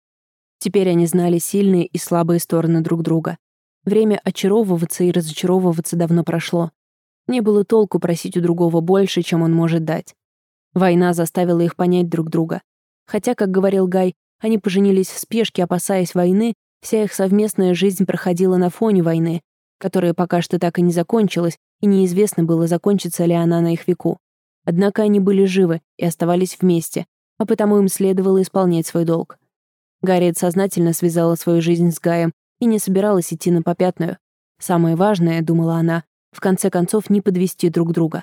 Теперь они знали сильные и слабые стороны друг друга. Время очаровываться и разочаровываться давно прошло. Не было толку просить у другого больше, чем он может дать. Война заставила их понять друг друга. Хотя, как говорил Гай, они поженились в спешке, опасаясь войны, вся их совместная жизнь проходила на фоне войны, которая пока что так и не закончилась, и неизвестно было, закончится ли она на их веку. Однако они были живы и оставались вместе, а потому им следовало исполнять свой долг. Гарриет сознательно связала свою жизнь с Гаем и не собиралась идти на попятную. Самое важное, думала она, в конце концов не подвести друг друга.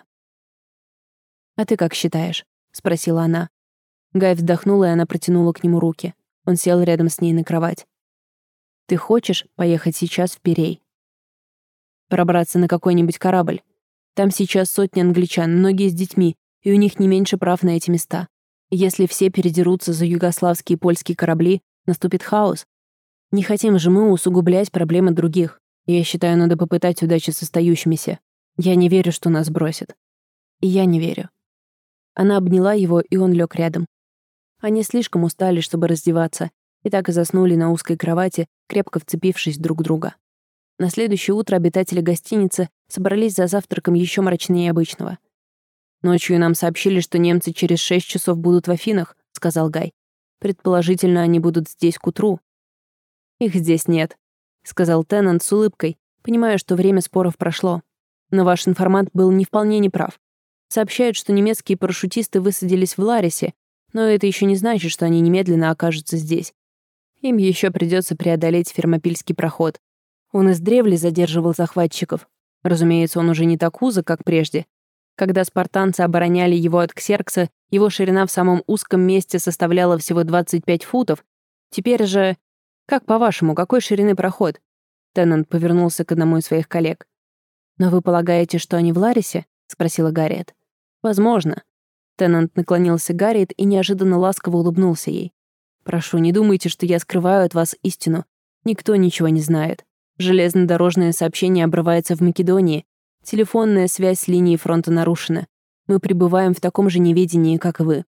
«А ты как считаешь?» — спросила она. Гай вздохнул, и она протянула к нему руки. Он сел рядом с ней на кровать. «Ты хочешь поехать сейчас в Пирей? Пробраться на какой-нибудь корабль? Там сейчас сотни англичан, многие с детьми, и у них не меньше прав на эти места. Если все передерутся за югославские и польские корабли, наступит хаос. Не хотим же мы усугублять проблемы других. Я считаю, надо попытать удачи с остающимися. Я не верю, что нас бросят. И я не верю». Она обняла его, и он лег рядом. Они слишком устали, чтобы раздеваться, и так и заснули на узкой кровати, крепко вцепившись друг в друга. На следующее утро обитатели гостиницы собрались за завтраком еще мрачнее обычного. «Ночью нам сообщили, что немцы через 6 часов будут в Афинах», — сказал Гай. «Предположительно, они будут здесь к утру». «Их здесь нет», — сказал Теннант с улыбкой, понимая, что время споров прошло. «Но ваш информант был не вполне неправ. Сообщают, что немецкие парашютисты высадились в Ларисе, но это еще не значит, что они немедленно окажутся здесь. Им еще придется преодолеть Фермопильский проход. Он издревле задерживал захватчиков. Разумеется, он уже не так узок, как прежде. Когда спартанцы обороняли его от Ксеркса, его ширина в самом узком месте составляла всего 25 футов. Теперь же... Как по-вашему, какой ширины проход?» Теннант повернулся к одному из своих коллег. «Но вы полагаете, что они в Ларисе?» — спросила Гарриет. «Возможно». Теннант наклонился к Гарриет и неожиданно ласково улыбнулся ей. «Прошу, не думайте, что я скрываю от вас истину. Никто ничего не знает. Железнодорожное сообщение обрывается в Македонии. Телефонная связь с линией фронта нарушена. Мы пребываем в таком же неведении, как и вы».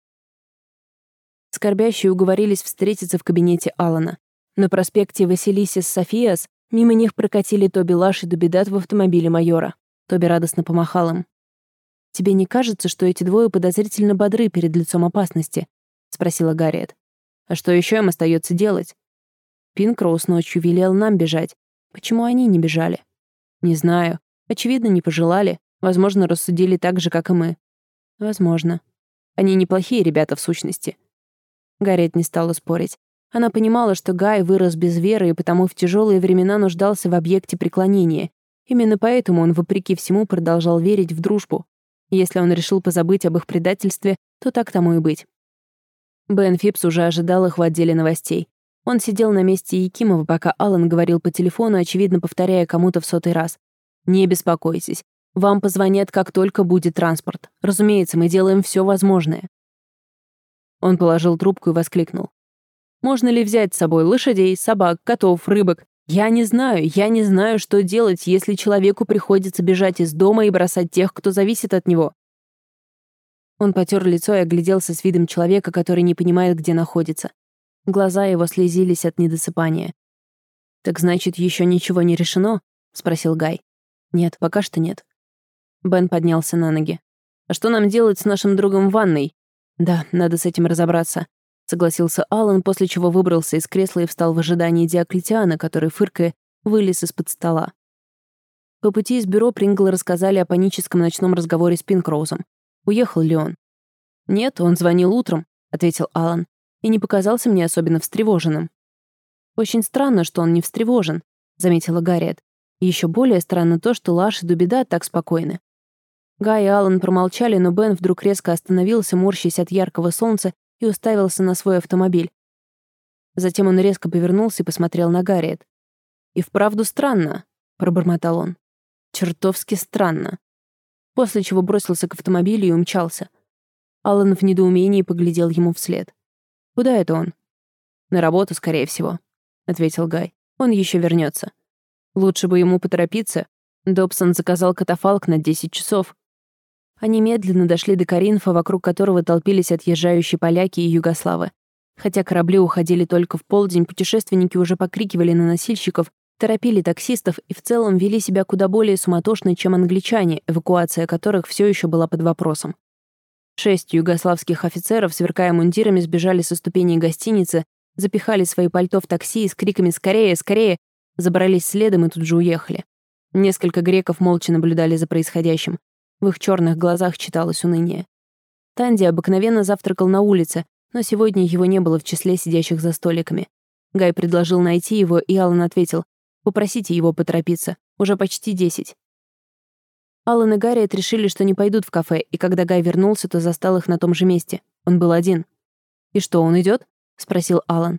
Скорбящие уговорились встретиться в кабинете Алана. На проспекте Василисис Софиас мимо них прокатили Тоби Лаш и Дубедат в автомобиле майора. Тоби радостно помахал им. «Тебе не кажется, что эти двое подозрительно бодры перед лицом опасности?» — спросила Гарриет. «А что еще им остается делать? Пинкроуз ночью велел нам бежать. Почему они не бежали?» «Не знаю. Очевидно, не пожелали. Возможно, рассудили так же, как и мы». «Возможно. Они неплохие ребята в сущности». Гарриет не стала спорить. Она понимала, что Гай вырос без веры и потому в тяжелые времена нуждался в объекте преклонения. Именно поэтому он, вопреки всему, продолжал верить в дружбу. Если он решил позабыть об их предательстве, то так тому и быть. Бен Фипс уже ожидал их в отделе новостей. Он сидел на месте Якимова, пока Алан говорил по телефону, очевидно повторяя кому-то в 100-й раз. «Не беспокойтесь. Вам позвонят, как только будет транспорт. Разумеется, мы делаем все возможное». Он положил трубку и воскликнул. «Можно ли взять с собой лошадей, собак, котов, рыбок? Я не знаю, что делать, если человеку приходится бежать из дома и бросать тех, кто зависит от него». Он потер лицо и огляделся с видом человека, который не понимает, где находится. Глаза его слезились от недосыпания. «Так значит, еще ничего не решено?» — спросил Гай. «Нет, пока что нет». Бен поднялся на ноги. «А что нам делать с нашим другом в ванной?» «Да, надо с этим разобраться», — согласился Алан, после чего выбрался из кресла и встал в ожидании Диоклетиана, который, фыркая, вылез из-под стола. По пути из бюро Принглы рассказали о паническом ночном разговоре с Пинкроузом. Уехал ли он? «Нет, он звонил утром», — ответил Алан, «и не показался мне особенно встревоженным». «Очень странно, что он не встревожен», — заметила Гарриет. «И еще более странно то, что Лаш и Дубеда так спокойны». Гай и Алан промолчали, но Бен вдруг резко остановился, морщась от яркого солнца, и уставился на свой автомобиль. Затем он резко повернулся и посмотрел на Гарриет. «И вправду странно», — пробормотал он. «Чертовски странно». После чего бросился к автомобилю и умчался. Алан в недоумении поглядел ему вслед. «Куда это он?» «На работу, скорее всего», — ответил Гай. «Он еще вернется. Лучше бы ему поторопиться. Добсон заказал катафалк на 10 часов». Они медленно дошли до Коринфа, вокруг которого толпились отъезжающие поляки и югославы. Хотя корабли уходили только в полдень, путешественники уже покрикивали на носильщиков, торопили таксистов и в целом вели себя куда более суматошно, чем англичане, эвакуация которых все еще была под вопросом. 6 югославских офицеров, сверкая мундирами, сбежали со ступеней гостиницы, запихали свои пальто в такси и с криками «Скорее! Скорее!» забрались следом и тут же уехали. Несколько греков молча наблюдали за происходящим. В их черных глазах читалось уныние. Танди обыкновенно завтракал на улице, но сегодня его не было в числе сидящих за столиками. Гай предложил найти его, и Алан ответил: «Попросите его поторопиться. Уже почти 10». Алан и Гарриет решили, что не пойдут в кафе, и когда Гай вернулся, то застал их на том же месте. Он был один. «И что, он идет? Спросил Алан.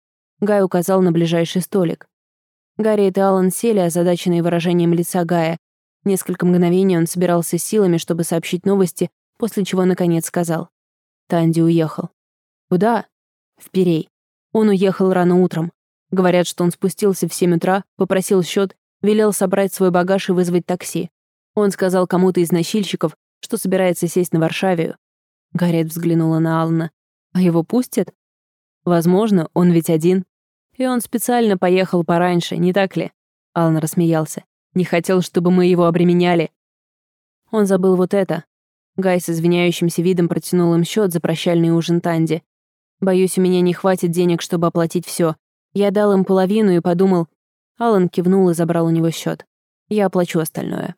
Гай указал на ближайший столик. Гарриет и Алан сели, озадаченные выражением лица Гая. Несколько мгновений он собирался силами, чтобы сообщить новости, после чего, наконец, сказал: «Танди уехал». «Куда?» «В Пирей. Он уехал рано утром. Говорят, что он спустился в 7 утра, попросил счет, велел собрать свой багаж и вызвать такси. Он сказал кому-то из носильщиков, что собирается сесть на Варшавию». Гарриет взглянула на Алана. «А его пустят?» «Возможно, он ведь один. И он специально поехал пораньше, не так ли?» Алан рассмеялся. «Не хотел, чтобы мы его обременяли». Он забыл вот это. Гай с извиняющимся видом протянул им счет за прощальный ужин Танди. «Боюсь, у меня не хватит денег, чтобы оплатить все. Я дал им половину и подумал...» Алан кивнул и забрал у него счет. «Я оплачу остальное».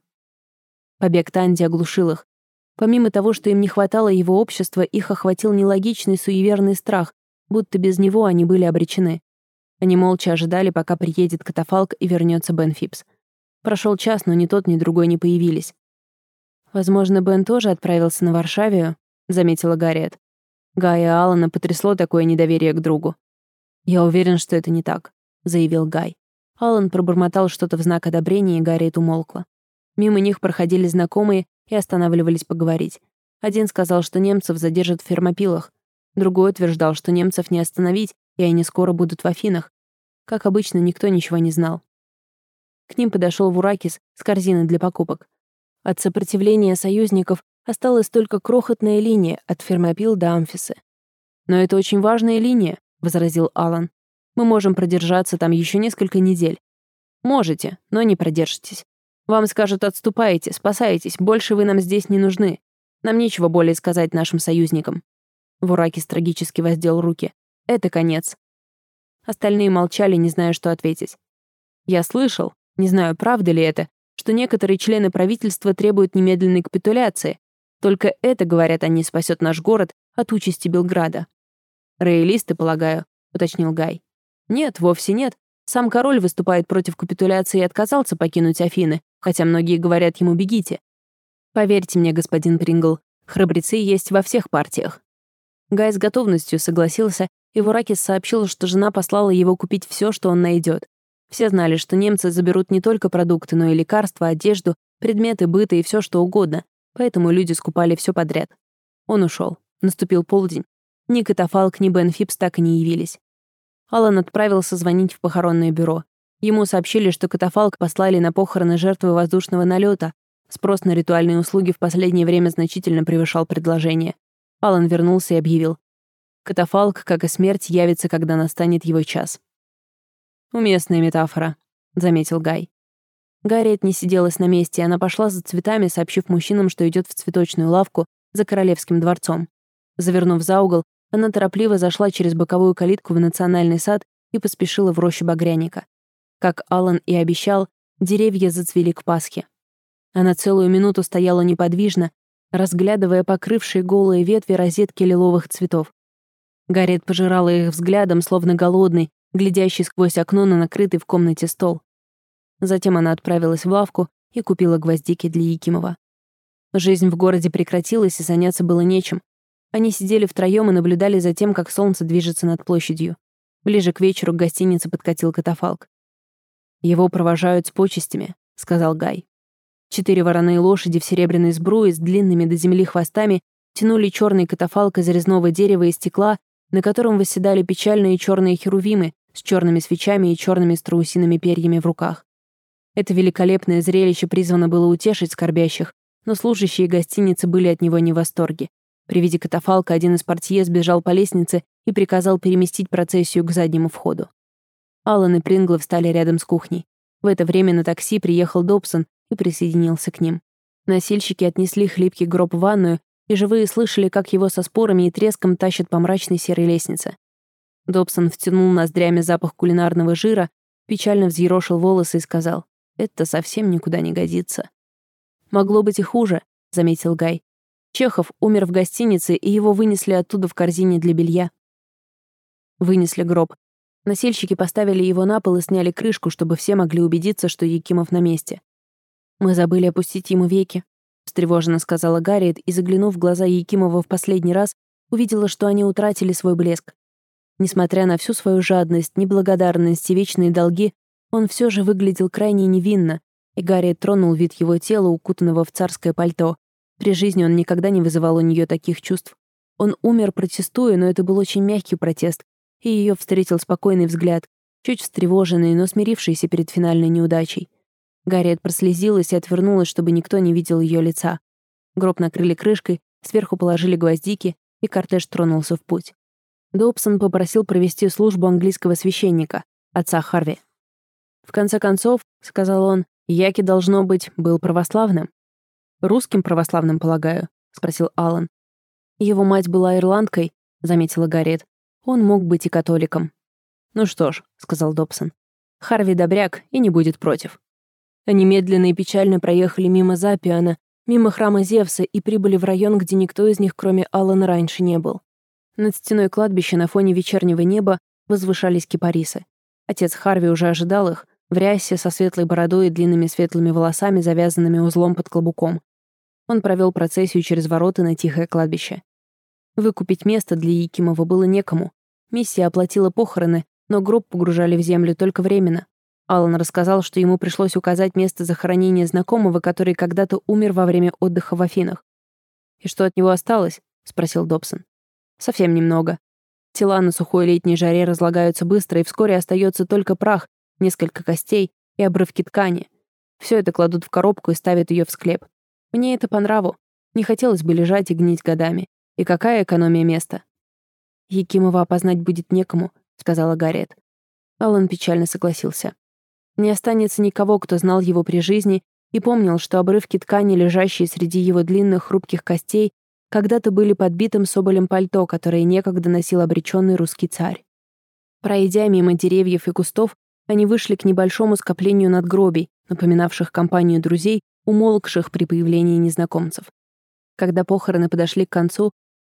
Побег Танди оглушил их. Помимо того, что им не хватало его общества, их охватил нелогичный суеверный страх, будто без него они были обречены. Они молча ожидали, пока приедет катафалк и вернется Бен Фипс. Прошел час, но ни тот, ни другой не появились. «Возможно, Бен тоже отправился на Варшавию», — заметила Гарриет. Гая и Алана потрясло такое недоверие к другу. «Я уверен, что это не так», — заявил Гай. Алан пробормотал что-то в знак одобрения, и Гарриет умолкла. Мимо них проходили знакомые и останавливались поговорить. Один сказал, что немцев задержат в Фермопилах. Другой утверждал, что немцев не остановить, и они скоро будут в Афинах. Как обычно, никто ничего не знал. К ним подошел Вуракис с корзиной для покупок. От сопротивления союзников осталась только крохотная линия от Фермопил до Амфисы. «Но это очень важная линия», — возразил Алан. «Мы можем продержаться там еще несколько недель». «Можете, но не продержитесь. Вам скажут: отступайте, спасайтесь, больше вы нам здесь не нужны. Нам нечего более сказать нашим союзникам». Вуракис трагически воздел руки. «Это конец». Остальные молчали, не зная, что ответить. «Я слышал, не знаю, правда ли это, что некоторые члены правительства требуют немедленной капитуляции. Только это, говорят они, спасет наш город от участи Белграда». «Роялисты, полагаю», — уточнил Гай. «Нет, вовсе нет. Сам король выступает против капитуляции и отказался покинуть Афины, хотя многие говорят ему «бегите». Поверьте мне, господин Прингл, храбрецы есть во всех партиях». Гай с готовностью согласился, и Вуракис сообщил, что жена послала его купить все, что он найдет. Все знали, что немцы заберут не только продукты, но и лекарства, одежду, предметы быта и все, что угодно, поэтому люди скупали все подряд. Он ушел. Наступил полдень. Ни Катафалк, ни Бен Фипс так и не явились. Алан отправился звонить в похоронное бюро. Ему сообщили, что Катафалк послали на похороны жертвы воздушного налета. Спрос на ритуальные услуги в последнее время значительно превышал предложение. Алан вернулся и объявил: «Катафалк, как и смерть, явится, когда настанет его час». «Уместная метафора», — заметил Гай. Гарриет не сиделась на месте, и она пошла за цветами, сообщив мужчинам, что идет в цветочную лавку за королевским дворцом. Завернув за угол, она торопливо зашла через боковую калитку в национальный сад и поспешила в рощу багряника. Как Алан и обещал, деревья зацвели к Пасхе. Она целую минуту стояла неподвижно, разглядывая покрывшие голые ветви розетки лиловых цветов. Гарриет пожирала их взглядом, словно голодный, глядящий сквозь окно на накрытый в комнате стол. Затем она отправилась в лавку и купила гвоздики для Якимова. Жизнь в городе прекратилась, и заняться было нечем. Они сидели втроём и наблюдали за тем, как солнце движется над площадью. Ближе к вечеру к гостинице подкатил Катафалк. «Его провожают с почестями», — сказал Гай. 4 вороные лошади в серебряной сбруе с длинными до земли хвостами тянули черный катафалк из резного дерева и стекла, на котором восседали печальные черные херувимы с черными свечами и черными страусиными перьями в руках. Это великолепное зрелище призвано было утешить скорбящих, но служащие гостиницы были от него не в восторге. При виде катафалка один из портье сбежал по лестнице и приказал переместить процессию к заднему входу. Аллан и Принглы встали рядом с кухней. В это время на такси приехал Добсон и присоединился к ним. Носильщики отнесли хлипкий гроб в ванную, и живые слышали, как его со спорами и треском тащат по мрачной серой лестнице. Добсон втянул ноздрями запах кулинарного жира, печально взъерошил волосы и сказал: «Это совсем никуда не годится». «Могло быть и хуже», — заметил Гай. «Чехов умер в гостинице, и его вынесли оттуда в корзине для белья». Вынесли гроб. Носильщики поставили его на пол и сняли крышку, чтобы все могли убедиться, что Якимов на месте. «Мы забыли опустить ему веки», — встревоженно сказала Гарриет, и, заглянув в глаза Якимова в последний раз, увидела, что они утратили свой блеск. Несмотря на всю свою жадность, неблагодарность и вечные долги, он все же выглядел крайне невинно, и Гарриет тронул вид его тела, укутанного в царское пальто. При жизни он никогда не вызывал у нее таких чувств. Он умер, протестуя, но это был очень мягкий протест, и ее встретил спокойный взгляд, чуть встревоженный, но смирившийся перед финальной неудачей. Гарриет прослезилась и отвернулась, чтобы никто не видел ее лица. Гроб накрыли крышкой, сверху положили гвоздики, и кортеж тронулся в путь. Добсон попросил провести службу английского священника, отца Харви. «В конце концов, — сказал он, — Яки, должно быть, был православным». «Русским православным, полагаю?» — спросил Аллан. «Его мать была ирландкой», — заметила Гарриет. «Он мог быть и католиком». «Ну что ж», — сказал Добсон, — «Харви добряк и не будет против». Они медленно и печально проехали мимо Запиана, мимо храма Зевса и прибыли в район, где никто из них, кроме Аллана, раньше не был. Над стеной кладбища на фоне вечернего неба возвышались кипарисы. Отец Харви уже ожидал их, в рясе, со светлой бородой и длинными светлыми волосами, завязанными узлом под клобуком. Он провел процессию через ворота на тихое кладбище. Выкупить место для Якимова было некому. Миссия оплатила похороны, но гроб погружали в землю только временно. Аллан рассказал, что ему пришлось указать место захоронения знакомого, который когда-то умер во время отдыха в Афинах. «И что от него осталось?» — спросил Добсон. «Совсем немного. Тела на сухой летней жаре разлагаются быстро, и вскоре остается только прах, несколько костей и обрывки ткани. Все это кладут в коробку и ставят ее в склеп. Мне это по нраву. Не хотелось бы лежать и гнить годами. И какая экономия места?» «Якимова опознать будет некому», — сказала Гарриет. Аллан печально согласился. Не останется никого, кто знал его при жизни и помнил, что обрывки ткани, лежащие среди его длинных хрупких костей, когда-то были подбитым соболем пальто, которое некогда носил обреченный русский царь. Пройдя мимо деревьев и кустов, они вышли к небольшому скоплению надгробий, напоминавших компанию друзей, умолкших при появлении незнакомцев. Когда похороны подошли к концу,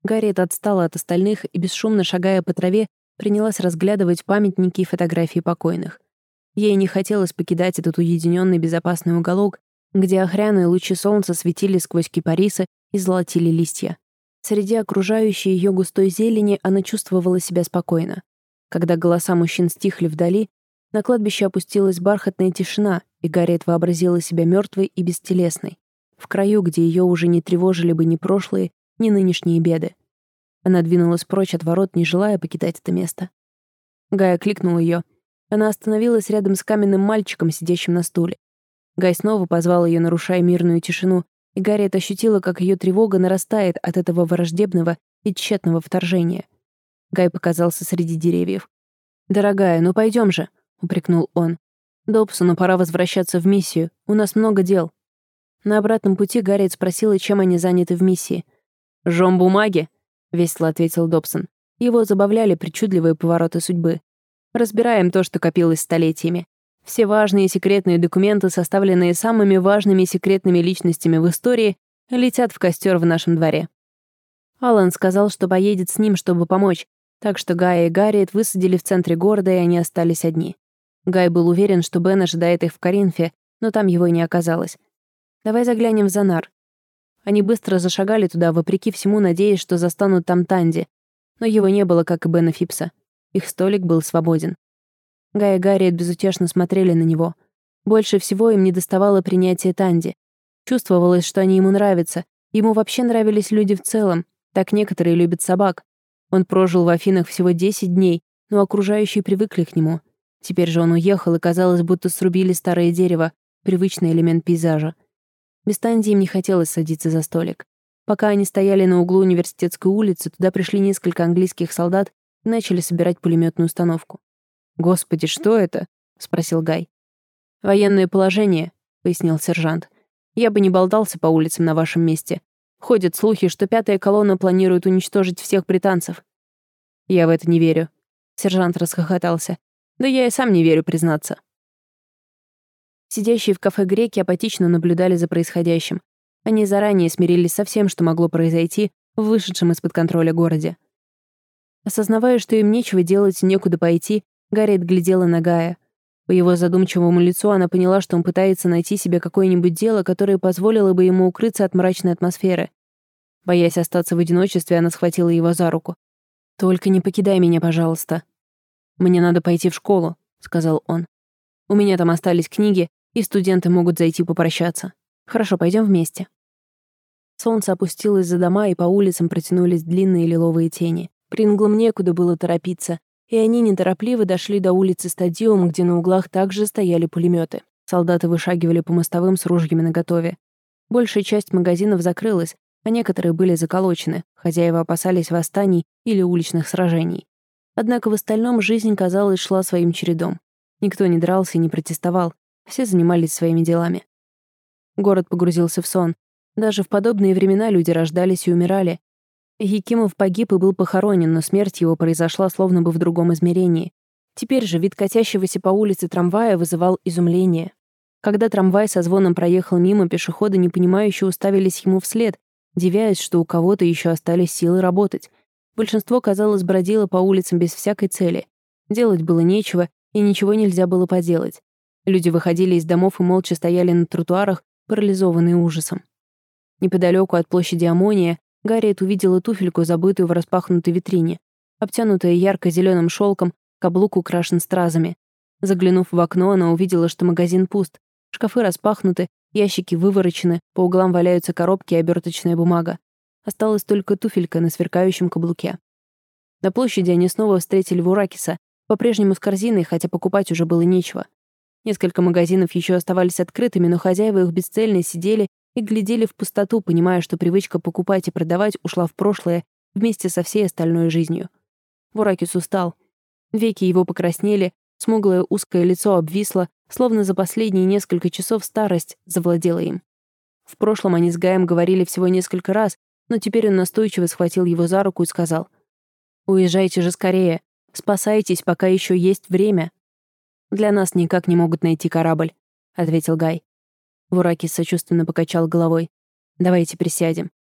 Гарриет отстала от остальных и, бесшумно шагая по траве, принялась разглядывать памятники и фотографии покойных. Ей не хотелось покидать этот уединенный безопасный уголок, где охряные лучи солнца светили сквозь кипарисы и золотили листья. Среди окружающей ее густой зелени она чувствовала себя спокойно. Когда голоса мужчин стихли вдали, на кладбище опустилась бархатная тишина, и Гарриет вообразила себя мертвой и бестелесной, в краю, где ее уже не тревожили бы ни прошлые, ни нынешние беды. Она двинулась прочь от ворот, не желая покидать это место. Гай окликнул ее. Она остановилась рядом с каменным мальчиком, сидящим на стуле. Гай снова позвал ее, нарушая мирную тишину, и Гарриет ощутила, как ее тревога нарастает от этого враждебного и тщетного вторжения. Гай показался среди деревьев. «Дорогая, ну пойдем же», — упрекнул он. «Добсону пора возвращаться в миссию. У нас много дел». На обратном пути Гарриет спросила, чем они заняты в миссии. «Жжём бумаги», — весело ответил Добсон. Его забавляли причудливые повороты судьбы. «Разбираем то, что копилось столетиями. Все важные и секретные документы, составленные самыми важными и секретными личностями в истории, летят в костер в нашем дворе». Алан сказал, что поедет с ним, чтобы помочь, так что Гая и Гарриет высадили в центре города, и они остались одни. Гай был уверен, что Бен ожидает их в Коринфе, но там его не оказалось. «Давай заглянем в Занар». Они быстро зашагали туда, вопреки всему надеясь, что застанут там Танди. Но его не было, как и Бена Фипса. Их столик был свободен. Гай и Гарриет безутешно смотрели на него. Больше всего им недоставало принятия Танди. Чувствовалось, что они ему нравятся. Ему вообще нравились люди в целом. Так некоторые любят собак. Он прожил в Афинах всего 10 дней, но окружающие привыкли к нему. Теперь же он уехал, и казалось, будто срубили старое дерево, привычный элемент пейзажа. Без Танди им не хотелось садиться за столик. Пока они стояли на углу Университетской улицы, туда пришли несколько английских солдат и начали собирать пулеметную установку. «Господи, что это?» — спросил Гай. «Военное положение», — пояснил сержант. «Я бы не болтался по улицам на вашем месте. Ходят слухи, что 5-я колонна планирует уничтожить всех британцев». «Я в это не верю». Сержант расхохотался. «Да я и сам не верю, признаться». Сидящие в кафе греки апатично наблюдали за происходящим. Они заранее смирились со всем, что могло произойти в вышедшем из-под контроля городе. Осознавая, что им нечего делать и некуда пойти, Гарриет глядела на Гая. По его задумчивому лицу она поняла, что он пытается найти себе какое-нибудь дело, которое позволило бы ему укрыться от мрачной атмосферы. Боясь остаться в одиночестве, она схватила его за руку. «Только не покидай меня, пожалуйста». «Мне надо пойти в школу», — сказал он. «У меня там остались книги, и студенты могут зайти попрощаться. Хорошо, пойдем вместе». Солнце опустилось за дома, и по улицам протянулись длинные лиловые тени. Принглам некуда было торопиться, и они неторопливо дошли до улицы Стадиум, где на углах также стояли пулеметы. Солдаты вышагивали по мостовым с ружьями наготове. Большая часть магазинов закрылась, а некоторые были заколочены, хозяева опасались восстаний или уличных сражений. Однако в остальном жизнь, казалось, шла своим чередом. Никто не дрался и не протестовал, все занимались своими делами. Город погрузился в сон. Даже в подобные времена люди рождались и умирали. Якимов погиб и был похоронен, но смерть его произошла словно бы в другом измерении. Теперь же вид катящегося по улице трамвая вызывал изумление. Когда трамвай со звоном проехал мимо, пешеходы непонимающе уставились ему вслед, дивясь, что у кого-то еще остались силы работать. Большинство, казалось, бродило по улицам без всякой цели. Делать было нечего, и ничего нельзя было поделать. Люди выходили из домов и молча стояли на тротуарах, парализованные ужасом. Неподалеку от площади Амония Гарриет увидела туфельку, забытую в распахнутой витрине. Обтянутая ярко-зеленым шелком, каблук украшен стразами. Заглянув в окно, она увидела, что магазин пуст. Шкафы распахнуты, ящики выворочены, по углам валяются коробки и оберточная бумага. Осталась только туфелька на сверкающем каблуке. На площади они снова встретили Вуракиса, по-прежнему с корзиной, хотя покупать уже было нечего. Несколько магазинов еще оставались открытыми, но хозяева их бесцельно сидели и глядели в пустоту, понимая, что привычка покупать и продавать ушла в прошлое вместе со всей остальной жизнью. Вуракис устал. Веки его покраснели, смуглое узкое лицо обвисло, словно за последние несколько часов старость завладела им. В прошлом они с Гаем говорили всего несколько раз, но теперь он настойчиво схватил его за руку и сказал: «Уезжайте же скорее, спасайтесь, пока еще есть время». «Для нас никак не могут найти корабль», — ответил Гай. Вуракис сочувственно покачал головой. «Давайте присядем.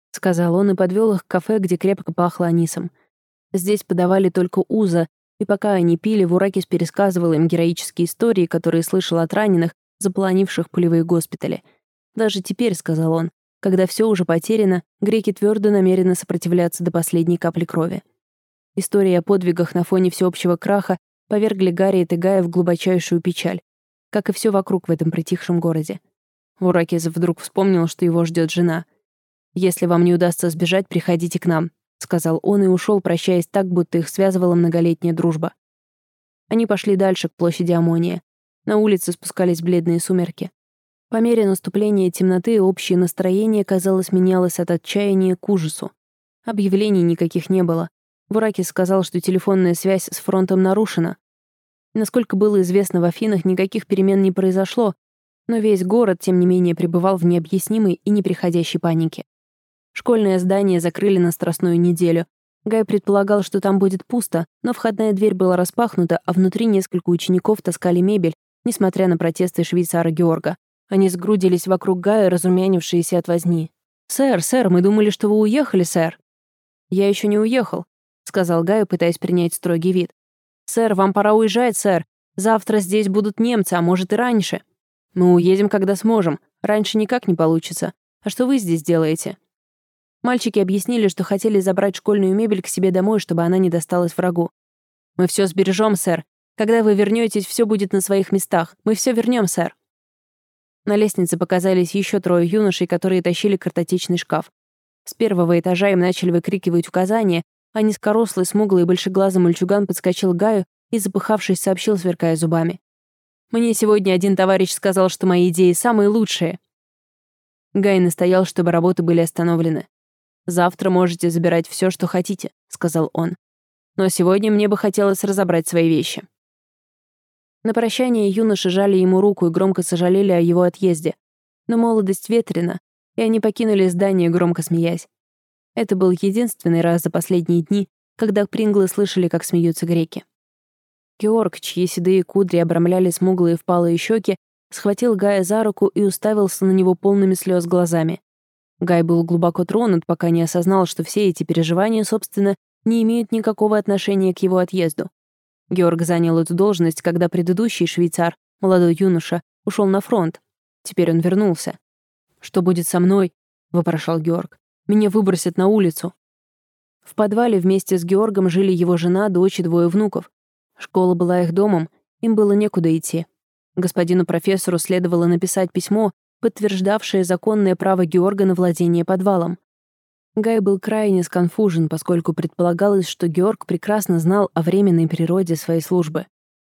— сказал он и подвел их к кафе, где крепко пахло анисом. Здесь подавали только уза, и пока они пили, Вуракис пересказывал им героические истории, которые слышал от раненых, заполонивших полевые госпитали. «Даже теперь», — сказал он, — «когда все уже потеряно, греки твердо намерены сопротивляться до последней капли крови». Истории о подвигах на фоне всеобщего краха повергли Гарриет и Гая в глубочайшую печаль, как и все вокруг в этом притихшем городе. Вуракис вдруг вспомнил, что его ждет жена. «Если вам не удастся сбежать, приходите к нам», — сказал он и ушел, прощаясь так, будто их связывала многолетняя дружба. Они пошли дальше, к площади Амония. На улице спускались бледные сумерки. По мере наступления темноты общее настроение, казалось, менялось от отчаяния к ужасу. Объявлений никаких не было. Вуракис сказал, что телефонная связь с фронтом нарушена. Насколько было известно, в Афинах никаких перемен не произошло, но весь город, тем не менее, пребывал в необъяснимой и неприходящей панике. Школьное здание закрыли на Страстную неделю. Гай предполагал, что там будет пусто, но входная дверь была распахнута, а внутри несколько учеников таскали мебель, несмотря на протесты швейцара Георга. Они сгрудились вокруг Гая, разрумянившиеся от возни. «Сэр, сэр, мы думали, что вы уехали, сэр». «Я еще не уехал», — сказал Гай, пытаясь принять строгий вид. «Сэр, вам пора уезжать, сэр. Завтра здесь будут немцы, а может и раньше. Мы уедем, когда сможем. Раньше никак не получится. А что вы здесь делаете?» Мальчики объяснили, что хотели забрать школьную мебель к себе домой, чтобы она не досталась врагу. «Мы все сбережем, сэр. Когда вы вернетесь, все будет на своих местах. Мы все вернем, сэр». На лестнице показались еще 3 юношей, которые тащили картотечный шкаф. С первого этажа им начали выкрикивать указания, а низкорослый, смуглый и большеглазый мальчуган подскочил к Гаю и, запыхавшись, сообщил, сверкая зубами. «Мне сегодня один товарищ сказал, что мои идеи самые лучшие». Гай настоял, чтобы работы были остановлены. «Завтра можете забирать все, что хотите», — сказал он. «Но сегодня мне бы хотелось разобрать свои вещи». На прощание юноши жали ему руку и громко сожалели о его отъезде. Но молодость ветрена, и они покинули здание, громко смеясь. Это был единственный раз за последние дни, когда Принглы слышали, как смеются греки. Георг, чьи седые кудри обрамляли смуглые впалые щеки, схватил Гая за руку и уставился на него полными слез глазами. Гай был глубоко тронут, пока не осознал, что все эти переживания, собственно, не имеют никакого отношения к его отъезду. Георг занял эту должность, когда предыдущий швейцар, молодой юноша, ушел на фронт. Теперь он вернулся. «Что будет со мной?» — вопрошал Георг. «Меня выбросят на улицу». В подвале вместе с Георгом жили его жена, дочь и 2 внуков. Школа была их домом, им было некуда идти. Господину профессору следовало написать письмо, подтверждавшее законное право Георга на владение подвалом. Гай был крайне сконфужен, поскольку предполагалось, что Георг прекрасно знал о временной природе своей службы.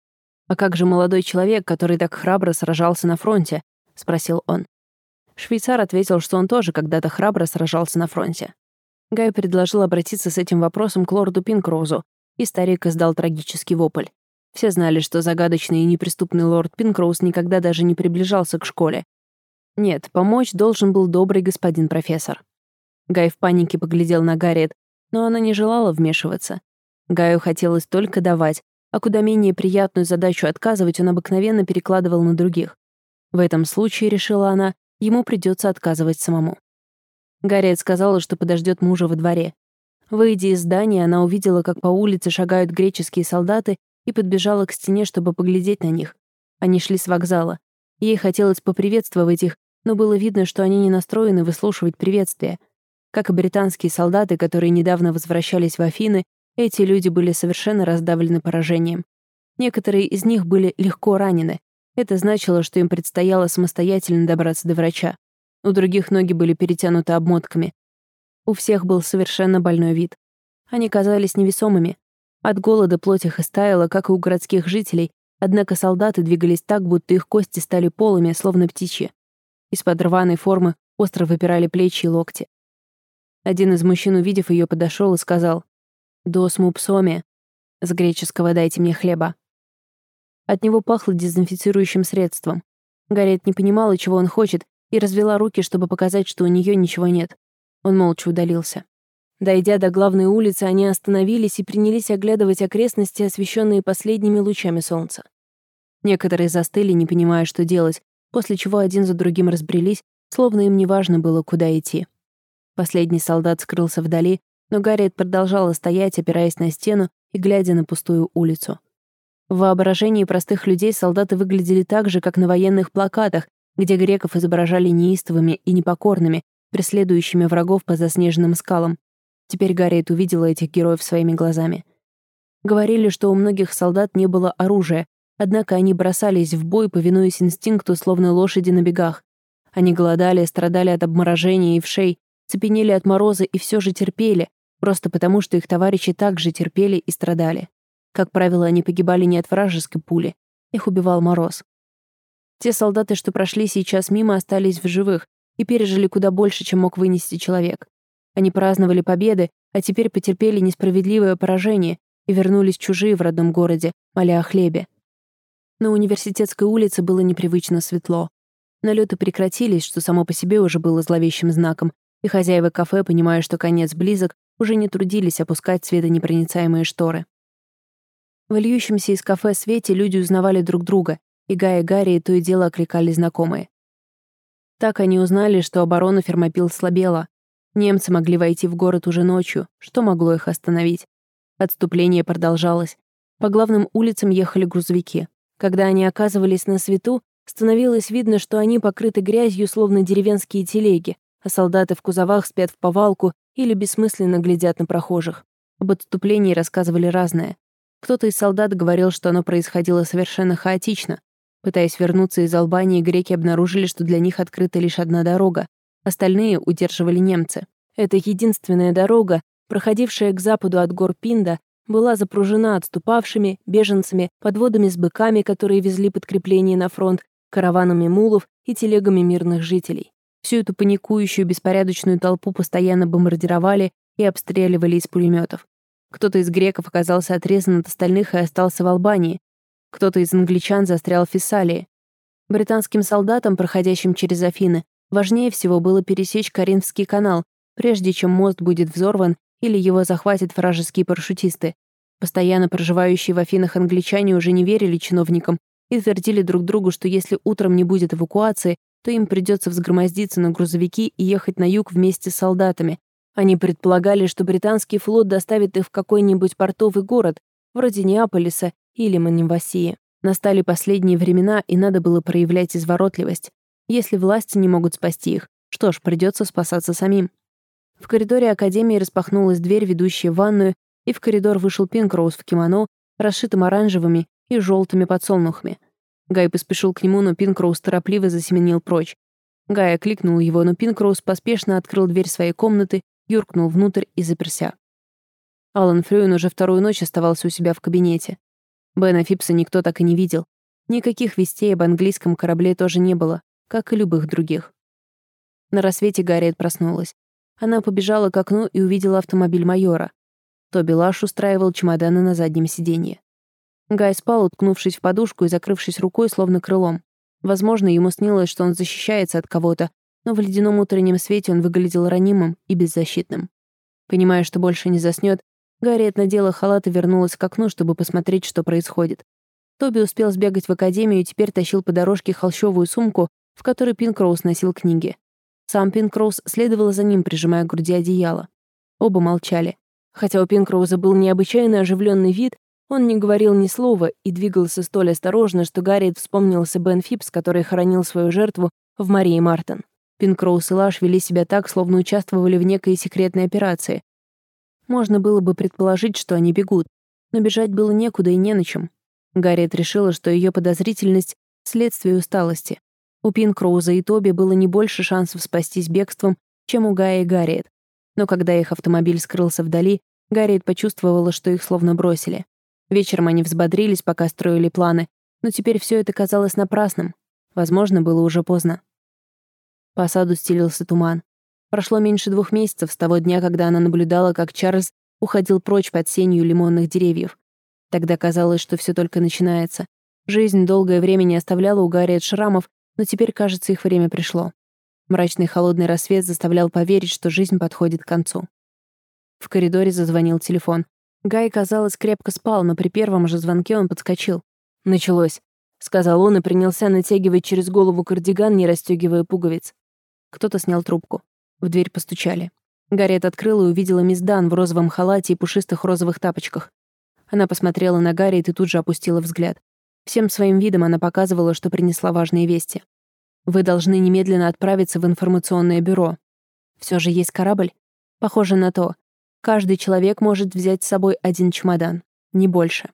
«А как же молодой человек, который так храбро сражался на фронте?» — спросил он. Швейцар ответил, что он тоже когда-то храбро сражался на фронте. Гай предложил обратиться с этим вопросом к лорду Пинкроузу, и старик издал трагический вопль. Все знали, что загадочный и неприступный лорд Пинкроуз никогда даже не приближался к школе. Нет, помочь должен был добрый господин профессор. Гай в панике поглядел на Гарриет, но она не желала вмешиваться. Гаю хотелось только давать, а куда менее приятную задачу отказывать он обыкновенно перекладывал на других. В этом случае, решила она, ему придется отказывать самому. Гарриет сказала, что подождет мужа во дворе. Выйдя из здания, она увидела, как по улице шагают греческие солдаты, и подбежала к стене, чтобы поглядеть на них. Они шли с вокзала. Ей хотелось поприветствовать их, но было видно, что они не настроены выслушивать приветствия. Как и британские солдаты, которые недавно возвращались в Афины, эти люди были совершенно раздавлены поражением. Некоторые из них были легко ранены. Это значило, что им предстояло самостоятельно добраться до врача. У других ноги были перетянуты обмотками. У всех был совершенно больной вид. Они казались невесомыми. От голода плоть их истаяла, как и у городских жителей, однако солдаты двигались так, будто их кости стали полыми, словно птичьи. Из-под рваной формы остро выпирали плечи и локти. Один из мужчин, увидев ее, подошел и сказал: «Дос му псоми», с греческого «дайте мне хлеба». От него пахло дезинфицирующим средством. Гарриет не понимала, чего он хочет, и развела руки, чтобы показать, что у нее ничего нет. Он молча удалился. Дойдя до главной улицы, они остановились и принялись оглядывать окрестности, освещенные последними лучами солнца. Некоторые застыли, не понимая, что делать, после чего один за другим разбрелись, словно им неважно было, куда идти. Последний солдат скрылся вдали, но Гарриет продолжала стоять, опираясь на стену и глядя на пустую улицу. В воображении простых людей солдаты выглядели так же, как на военных плакатах, где греков изображали неистовыми и непокорными, преследующими врагов по заснеженным скалам. Теперь Гарриет увидела этих героев своими глазами. Говорили, что у многих солдат не было оружия, однако они бросались в бой, повинуясь инстинкту, словно лошади на бегах. Они голодали, страдали от обморожения и вшей, цепенели от мороза и все же терпели, просто потому, что их товарищи также терпели и страдали. Как правило, они погибали не от вражеской пули, их убивал мороз. Те солдаты, что прошли сейчас мимо, остались в живых и пережили куда больше, чем мог вынести человек. Они праздновали победы, а теперь потерпели несправедливое поражение и вернулись чужие в родном городе, моля о хлебе. На Университетской улице было непривычно светло. Налеты прекратились, что само по себе уже было зловещим знаком, и хозяева кафе, понимая, что конец близок, уже не трудились опускать светонепроницаемые шторы. В льющемся из кафе свете люди узнавали друг друга, и Гай и Гарри то и дело окликали знакомые. Так они узнали, что оборона Фермопил слабела. Немцы могли войти в город уже ночью, что могло их остановить. Отступление продолжалось. По главным улицам ехали грузовики. Когда они оказывались на свету, становилось видно, что они покрыты грязью, словно деревенские телеги, а солдаты в кузовах спят в повалку или бессмысленно глядят на прохожих. Об отступлении рассказывали разное. Кто-то из солдат говорил, что оно происходило совершенно хаотично. Пытаясь вернуться из Албании, греки обнаружили, что для них открыта лишь одна дорога. Остальные удерживали немцы. Эта единственная дорога, проходившая к западу от гор Пинда, была запружена отступавшими, беженцами, подводами с быками, которые везли подкрепление на фронт, караванами мулов и телегами мирных жителей. Всю эту паникующую беспорядочную толпу постоянно бомбардировали и обстреливали из пулеметов. Кто-то из греков оказался отрезан от остальных и остался в Албании. Кто-то из англичан застрял в Фессалии. Британским солдатам, проходящим через Афины, важнее всего было пересечь Коринфский канал, прежде чем мост будет взорван или его захватят вражеские парашютисты. Постоянно проживающие в Афинах англичане уже не верили чиновникам и твердили друг другу, что если утром не будет эвакуации, то им придется взгромоздиться на грузовики и ехать на юг вместе с солдатами. Они предполагали, что британский флот доставит их в какой-нибудь портовый город, вроде Неаполиса или Маневасии. Настали последние времена, и надо было проявлять изворотливость. Если власти не могут спасти их, что ж, придется спасаться самим. В коридоре академии распахнулась дверь, ведущая в ванную, и в коридор вышел Пинкроуз в кимоно, расшитым оранжевыми и желтыми подсолнухами. Гай поспешил к нему, но Пинкроуз торопливо засеменил прочь. Гай окликнул его, но Пинкроуз поспешно открыл дверь своей комнаты, юркнул внутрь и заперся. Алан Фрюин уже вторую ночь оставался у себя в кабинете. Бена Фипса никто так и не видел. Никаких вестей об английском корабле тоже не было, как и любых других. На рассвете Гарриет проснулась. Она побежала к окну и увидела автомобиль майора. Тоби Лаш устраивал чемоданы на заднем сиденье. Гай спал, уткнувшись в подушку и закрывшись рукой, словно крылом. Возможно, ему снилось, что он защищается от кого-то, но в ледяном утреннем свете он выглядел ранимым и беззащитным. Понимая, что больше не заснёт, Гарриет надела халат и вернулась к окну, чтобы посмотреть, что происходит. Тоби успел сбегать в академию и теперь тащил по дорожке холщовую сумку, в которой Пинкроуз носил книги. Сам Пинкроуз следовал за ним, прижимая к груди одеяло. Оба молчали. Хотя у Пинкроуза был необычайно оживленный вид, он не говорил ни слова и двигался столь осторожно, что Гарриет вспомнился Бен Фипс, который хоронил свою жертву в Марии Мартен. Пинкроуз и Лаш вели себя так, словно участвовали в некой секретной операции. Можно было бы предположить, что они бегут, но бежать было некуда и не на чем. Гарриет решила, что ее подозрительность — следствие усталости. У Пинкроуза и Тоби было не больше шансов спастись бегством, чем у Гая и Гарриет. Но когда их автомобиль скрылся вдали, Гарриет почувствовала, что их словно бросили. Вечером они взбодрились, пока строили планы, но теперь все это казалось напрасным. Возможно, было уже поздно. По саду стелился туман. Прошло меньше 2 месяцев с того дня, когда она наблюдала, как Чарльз уходил прочь под сенью лимонных деревьев. Тогда казалось, что все только начинается. Жизнь долгое время не оставляла у Гарриет шрамов, но теперь, кажется, их время пришло. Мрачный холодный рассвет заставлял поверить, что жизнь подходит к концу. В коридоре зазвонил телефон. Гай, казалось, крепко спал, но при первом же звонке он подскочил. «Началось», — сказал он и принялся натягивать через голову кардиган, не расстёгивая пуговиц. Кто-то снял трубку. В дверь постучали. Гарриет открыла и увидела мисс Дан в розовом халате и пушистых розовых тапочках. Она посмотрела на Гарриет и тут же опустила взгляд. Всем своим видом она показывала, что принесла важные вести. «Вы должны немедленно отправиться в информационное бюро. Все же есть корабль? Похоже на то. Каждый человек может взять с собой один чемодан, не больше».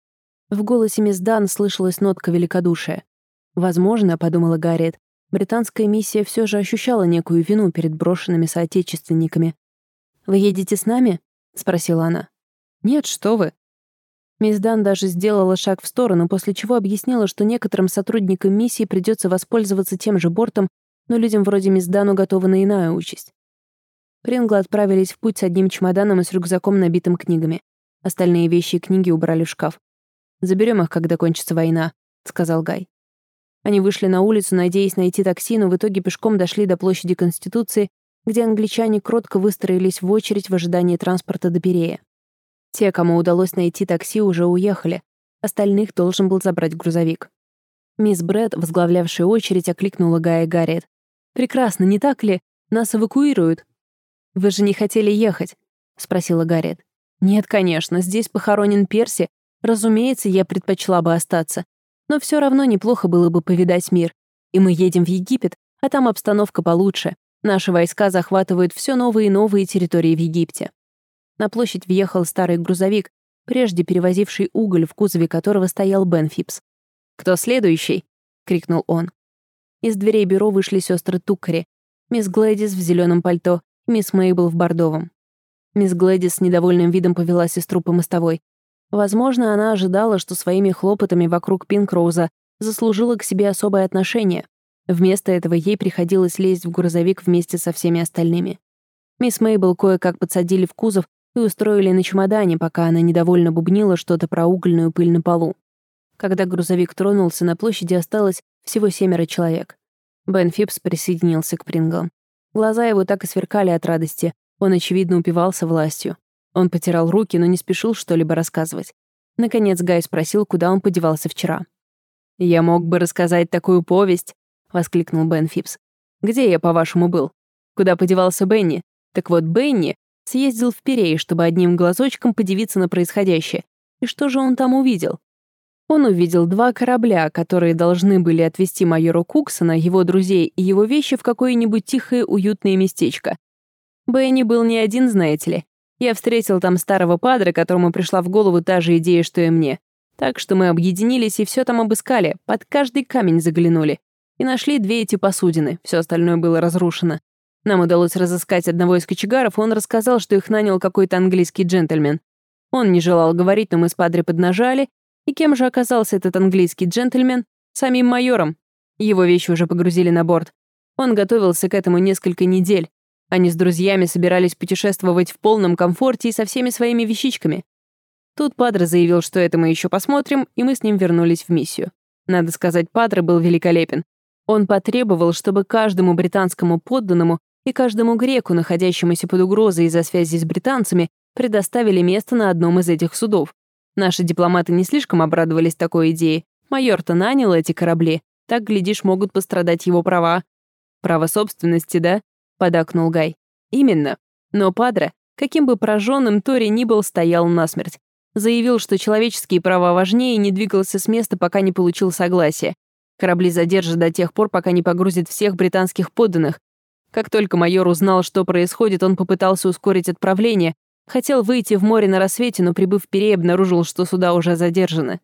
В голосе мисс Дан слышалась нотка великодушия. «Возможно, — подумала Гарриет, — британская миссия все же ощущала некую вину перед брошенными соотечественниками. «Вы едете с нами?» — спросила она. «Нет, что вы». Мисс Дан даже сделала шаг в сторону, после чего объяснила, что некоторым сотрудникам миссии придется воспользоваться тем же бортом, но людям вроде мисс Дан уготована иная участь. Принглы отправились в путь с одним чемоданом и с рюкзаком, набитым книгами. Остальные вещи и книги убрали в шкаф. «Заберем их, когда кончится война», — сказал Гай. Они вышли на улицу, надеясь найти такси, но в итоге пешком дошли до площади Конституции, где англичане кротко выстроились в очередь в ожидании транспорта до Пирея. Те, кому удалось найти такси, уже уехали. Остальных должен был забрать грузовик. Мисс Брэд, возглавлявшая очередь, окликнула Гая и Гарриет. «Прекрасно, не так ли? Нас эвакуируют». «Вы же не хотели ехать?» — спросила Гарриет. «Нет, конечно, здесь похоронен Перси. Разумеется, я предпочла бы остаться. Но все равно неплохо было бы повидать мир. И мы едем в Египет, а там обстановка получше. Наши войска захватывают все новые и новые территории в Египте». На площадь въехал старый грузовик, прежде перевозивший уголь, в кузове которого стоял Бен Фипс. «Кто следующий?» — крикнул он. Из дверей бюро вышли сестры Туккари, мисс Глэдис в зеленом пальто и мисс Мейбл в бордовом. Мисс Глэдис с недовольным видом повела сестру по мостовой. Возможно, она ожидала, что своими хлопотами вокруг Пинкроуза заслужила к себе особое отношение. Вместо этого ей приходилось лезть в грузовик вместе со всеми остальными. Мисс Мейбл кое-как подсадили в кузов и устроили на чемодане, пока она недовольно бубнила что-то про угольную пыль на полу. Когда грузовик тронулся, на площади осталось всего 7 человек. Бен Фипс присоединился к Принглам. Глаза его так и сверкали от радости, он, очевидно, упивался властью. Он потирал руки, но не спешил что-либо рассказывать. Наконец Гай спросил, куда он подевался вчера. «Я мог бы рассказать такую повесть», — воскликнул Бен Фипс. «Где я, по-вашему, был? Куда подевался Бенни? Так вот, Бенни съездил в Пирей, чтобы одним глазочком подивиться на происходящее. И что же он там увидел? Он увидел 2 корабля, которые должны были отвезти майора Куксона, его друзей и его вещи в какое-нибудь тихое, уютное местечко. Бенни был не один, знаете ли. Я встретил там старого падре, которому пришла в голову та же идея, что и мне. Так что мы объединились и все там обыскали, под каждый камень заглянули. И нашли 2 эти посудины, все остальное было разрушено. Нам удалось разыскать одного из кочегаров, и он рассказал, что их нанял какой-то английский джентльмен. Он не желал говорить, но мы с падре поднажали. И кем же оказался этот английский джентльмен? Самим майором. Его вещи уже погрузили на борт. Он готовился к этому несколько недель. Они с друзьями собирались путешествовать в полном комфорте и со всеми своими вещичками. Тут падре заявил, что это мы еще посмотрим, и мы с ним вернулись в миссию. Надо сказать, падре был великолепен. Он потребовал, чтобы каждому британскому подданному и каждому греку, находящемуся под угрозой из-за связи с британцами, предоставили место на одном из этих судов. Наши дипломаты не слишком обрадовались такой идее. Майор-то нанял эти корабли. Так, глядишь, могут пострадать его права. «Право собственности, да?» — подакнул Гай. «Именно. Но падре, каким бы прожженным Тори ни был, стоял насмерть. Заявил, что человеческие права важнее, и не двигался с места, пока не получил согласия. Корабли задержат до тех пор, пока не погрузят всех британских подданных. Как только майор узнал, что происходит, он попытался ускорить отправление, хотел выйти в море на рассвете, но, прибыв в Пирей, обнаружил, что суда уже задержаны.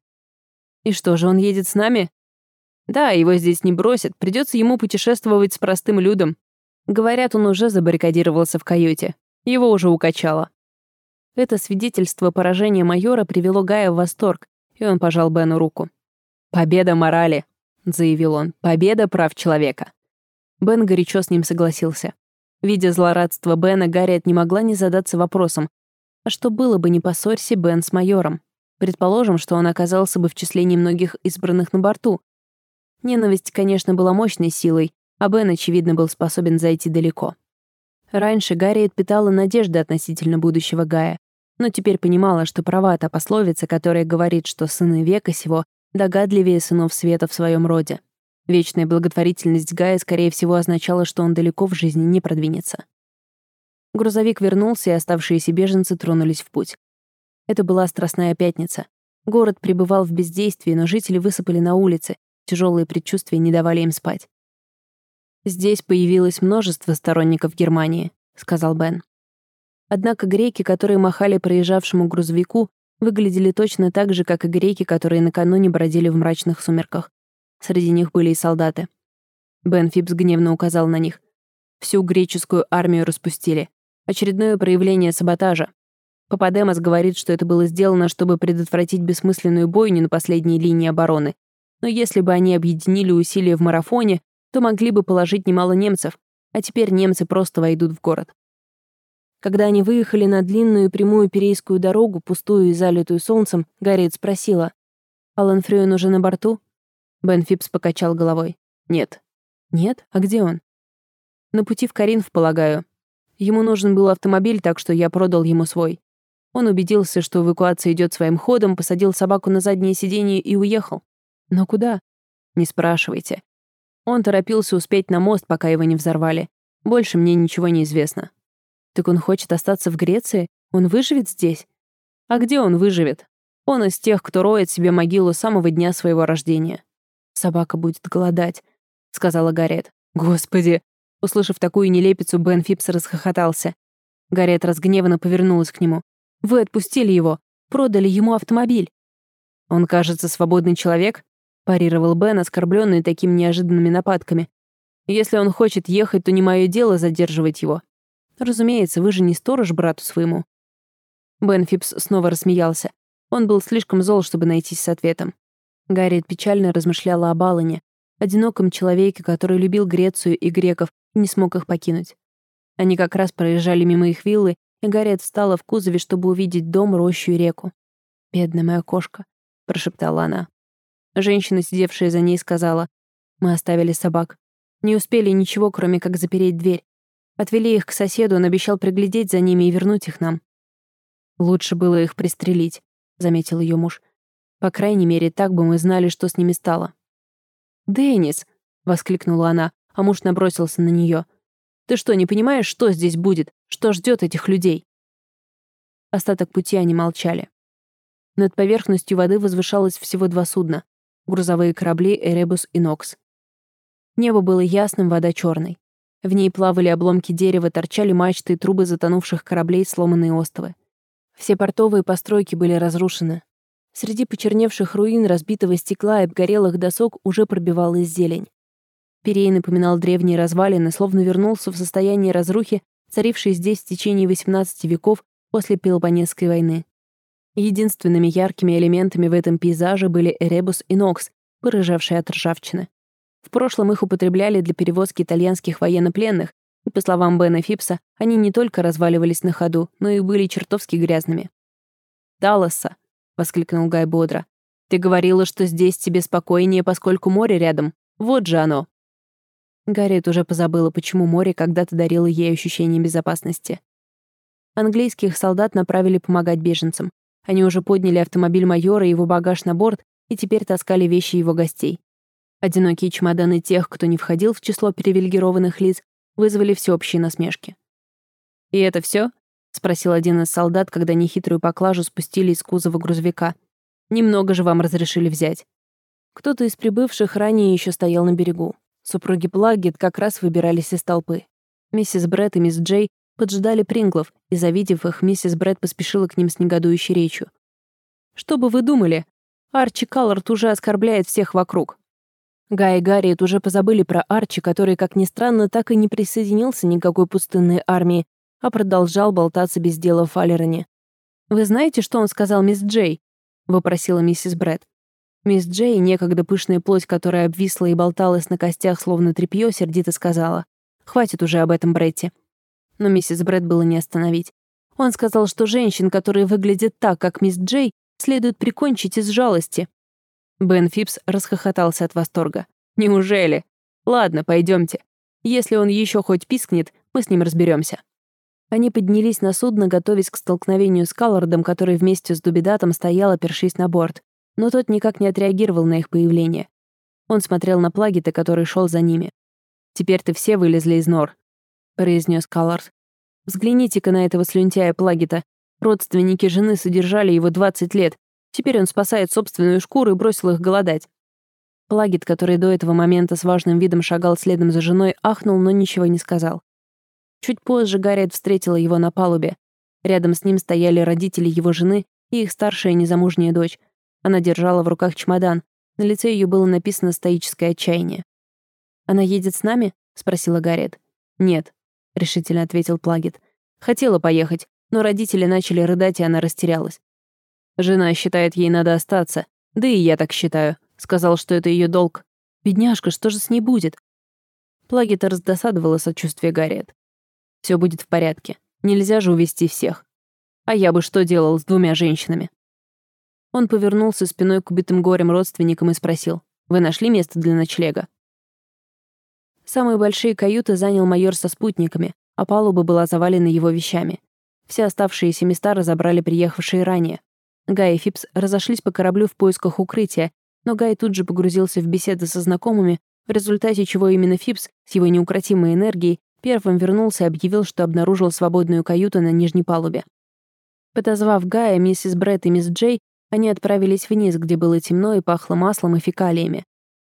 И что же, он едет с нами? Да, его здесь не бросят, придется ему путешествовать с простым людом. Говорят, он уже забаррикадировался в каюте. Его уже укачало. Это свидетельство поражения майора привело Гая в восторг, и он пожал Бену руку. «Победа морали», — заявил он, — «победа прав человека». Бен горячо с ним согласился. Видя злорадство Бена, Гарриет не могла не задаться вопросом, а что было бы, не поссорься Бен с майором? Предположим, что он оказался бы в числе немногих избранных на борту. Ненависть, конечно, была мощной силой, а Бен, очевидно, был способен зайти далеко. Раньше Гарриет питала надежды относительно будущего Гая, но теперь понимала, что права та пословица, которая говорит, что сыны века сего догадливее сынов света в своем роде. Вечная благотворительность Гая, скорее всего, означала, что он далеко в жизни не продвинется. Грузовик вернулся, и оставшиеся беженцы тронулись в путь. Это была Страстная пятница. Город пребывал в бездействии, но жители высыпали на улицы, тяжелые предчувствия не давали им спать. «Здесь появилось множество сторонников Германии», — сказал Бен. Однако греки, которые махали проезжавшему грузовику, выглядели точно так же, как и греки, которые накануне бродили в мрачных сумерках. Среди них были и солдаты. Бен Фипс гневно указал на них. Всю греческую армию распустили. Очередное проявление саботажа. Пападемос говорит, что это было сделано, чтобы предотвратить бессмысленную бойню на последней линии обороны. Но если бы они объединили усилия в марафоне, то могли бы положить немало немцев, а теперь немцы просто войдут в город. Когда они выехали на длинную прямую Пирейскую дорогу, пустую и залитую солнцем, Гарриет спросила: «Алан Фрёен уже на борту?» Бен Фипс покачал головой. «Нет». «Нет? А где он?» «На пути в Коринф, полагаю. Ему нужен был автомобиль, так что я продал ему свой. Он убедился, что эвакуация идет своим ходом, посадил собаку на заднее сиденье и уехал. Но куда? Не спрашивайте. Он торопился успеть на мост, пока его не взорвали. Больше мне ничего не известно». «Так он хочет остаться в Греции? Он выживет здесь?» «А где он выживет? Он из тех, кто роет себе могилу с самого дня своего рождения». «Собака будет голодать», — сказала Гарриет. «Господи!» Услышав такую нелепицу, Бен Фипс расхохотался. Гарриет разгневанно повернулась к нему. «Вы отпустили его, продали ему автомобиль». «Он, кажется, свободный человек», — парировал Бен, оскорбленный такими неожиданными нападками. «Если он хочет ехать, то не мое дело задерживать его. Разумеется, вы же не сторож брату своему». Бен Фипс снова рассмеялся. Он был слишком зол, чтобы найтись с ответом. Гарриет печально размышляла об Алане, одиноком человеке, который любил Грецию и греков и не смог их покинуть. Они как раз проезжали мимо их виллы, и Гарриет встала в кузове, чтобы увидеть дом, рощу и реку. «Бедная моя кошка», — прошептала она. Женщина, сидевшая за ней, сказала: «Мы оставили собак. Не успели ничего, кроме как запереть дверь. Отвели их к соседу, он обещал приглядеть за ними и вернуть их нам». «Лучше было их пристрелить», — заметил ее муж. «По крайней мере, так бы мы знали, что с ними стало». «Деннис!» — воскликнула она, а муж набросился на нее. «Ты что, не понимаешь, что здесь будет? Что ждет этих людей?» Остаток пути они молчали. Над поверхностью воды возвышалось всего 2 судна — грузовые корабли «Эребус» и «Нокс». Небо было ясным, вода черной. В ней плавали обломки дерева, торчали мачты и трубы затонувших кораблей, сломанные остовы. Все портовые постройки были разрушены. Среди почерневших руин, разбитого стекла и обгорелых досок уже пробивалась зелень. Пирей напоминал древние развалины, словно вернулся в состояние разрухи, царившей здесь в течение 18 веков после Пелопоннесской войны. Единственными яркими элементами в этом пейзаже были Эребус и Нокс, порыжавшие от ржавчины. В прошлом их употребляли для перевозки итальянских военнопленных, и, по словам Бена Фипса, они не только разваливались на ходу, но и были чертовски грязными. «Далласа!» — воскликнул Гай бодро. «Ты говорила, что здесь тебе спокойнее, поскольку море рядом. Вот же оно!» Гарриет уже позабыла, почему море когда-то дарило ей ощущение безопасности. Английских солдат направили помогать беженцам. Они уже подняли автомобиль майора и его багаж на борт и теперь таскали вещи его гостей. Одинокие чемоданы тех, кто не входил в число привилегированных лиц, вызвали всеобщие насмешки. «И это все? Спросил один из солдат, когда нехитрую поклажу спустили из кузова грузовика. «Немного же вам разрешили взять». Кто-то из прибывших ранее еще стоял на берегу. Супруги Плагет как раз выбирались из толпы. Миссис Бретт и мисс Джей поджидали Принглов, и, завидев их, миссис Бретт поспешила к ним с негодующей речью. «Что бы вы думали? Арчи Каллард уже оскорбляет всех вокруг». Гай и Гарриет уже позабыли про Арчи, который, как ни странно, так и не присоединился ни к какой пустынной армии, а продолжал болтаться без дела в Фалероне. «Вы знаете, что он сказал мисс Джей?» — вопросила миссис Бретт. Мисс Джей, некогда пышная плоть, которая обвисла и болталась на костях, словно тряпьё, сердито сказала: «Хватит уже об этом, Бретти». Но миссис Бретт было не остановить. Он сказал, что женщин, которые выглядят так, как мисс Джей, следует прикончить из жалости. Бен Фипс расхохотался от восторга. «Неужели? Ладно, пойдемте. Если он еще хоть пискнет, мы с ним разберемся». Они поднялись на судно, готовясь к столкновению с Каллардом, который вместе с Дубидатом стоял, опершись на борт. Но тот никак не отреагировал на их появление. Он смотрел на Плагета, который шел за ними. «Теперь-то все вылезли из нор», — произнес Каллард. Взгляните-ка на этого слюнтяя Плагета. Родственники жены содержали его 20 лет. Теперь он спасает собственную шкуру и бросил их голодать. Плагет, который до этого момента с важным видом шагал следом за женой, ахнул, но ничего не сказал. Чуть позже Гарриет встретила его на палубе. Рядом с ним стояли родители его жены и их старшая незамужняя дочь. Она держала в руках чемодан. На лице ее было написано стоическое отчаяние. «Она едет с нами?» — спросила Гарриет. «Нет», — решительно ответил Плагет. «Хотела поехать, но родители начали рыдать, и она растерялась. Жена считает, ей надо остаться. Да и я так считаю. Сказал, что это ее долг. Бедняжка, что же с ней будет?» Плагета раздосадовало сочувствие Гарриет. «Все будет в порядке. Нельзя же увезти всех. А я бы что делал с 2 женщинами?» Он повернулся спиной к убитым горем родственникам и спросил: «Вы нашли место для ночлега?» Самые большие каюты занял майор со спутниками, а палуба была завалена его вещами. Все оставшиеся места разобрали приехавшие ранее. Гай и Фипс разошлись по кораблю в поисках укрытия, но Гай тут же погрузился в беседы со знакомыми, в результате чего именно Фипс с его неукротимой энергией первым вернулся и объявил, что обнаружил свободную каюту на нижней палубе. Подозвав Гая, миссис Бретт и мисс Джей, они отправились вниз, где было темно и пахло маслом и фекалиями.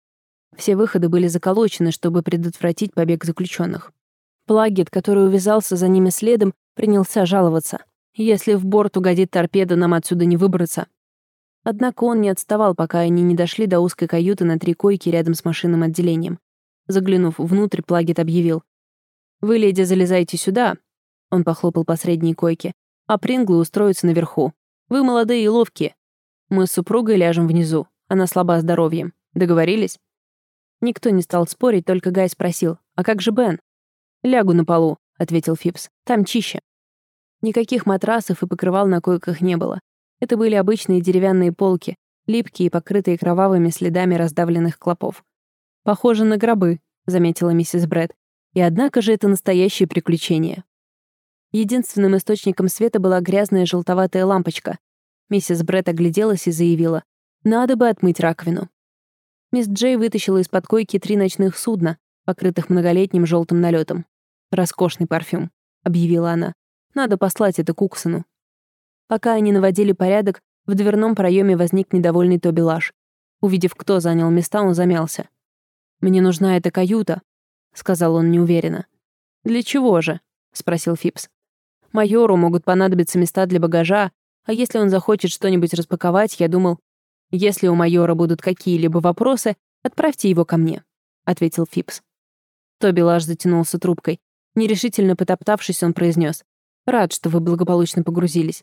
Все выходы были заколочены, чтобы предотвратить побег заключенных. Плагет, который увязался за ними следом, принялся жаловаться. «Если в борт угодит торпеда, нам отсюда не выбраться». Однако он не отставал, пока они не дошли до узкой каюты на 3 койки рядом с машинным отделением. Заглянув внутрь, Плагет объявил: «Вы, леди, залезайте сюда», — он похлопал по средней койке, «а Принглы устроятся наверху. Вы молодые и ловкие. Мы с супругой ляжем внизу. Она слаба здоровьем. Договорились?» Никто не стал спорить, только Гай спросил: «А как же Бен?» «Лягу на полу», — ответил Фипс. «Там чище». Никаких матрасов и покрывал на койках не было. Это были обычные деревянные полки, липкие и покрытые кровавыми следами раздавленных клопов. «Похоже на гробы», — заметила миссис Бретт. «И однако же это настоящее приключение». Единственным источником света была грязная желтоватая лампочка. Миссис Бретт огляделась и заявила: «Надо бы отмыть раковину». Мисс Джей вытащила из-под койки 3 ночных судна, покрытых многолетним желтым налетом. «Роскошный парфюм», — объявила она. «Надо послать это Куксону». Пока они наводили порядок, в дверном проеме возник недовольный Тоби Лаш. Увидев, кто занял места, он замялся. «Мне нужна эта каюта», — сказал он неуверенно. «Для чего же?» — спросил Фипс. «Майору могут понадобиться места для багажа, а если он захочет что-нибудь распаковать, я думал...» «Если у майора будут какие-либо вопросы, отправьте его ко мне», — ответил Фипс. Тоби Лаш затянулся трубкой. Нерешительно потоптавшись, он произнес: «Рад, что вы благополучно погрузились».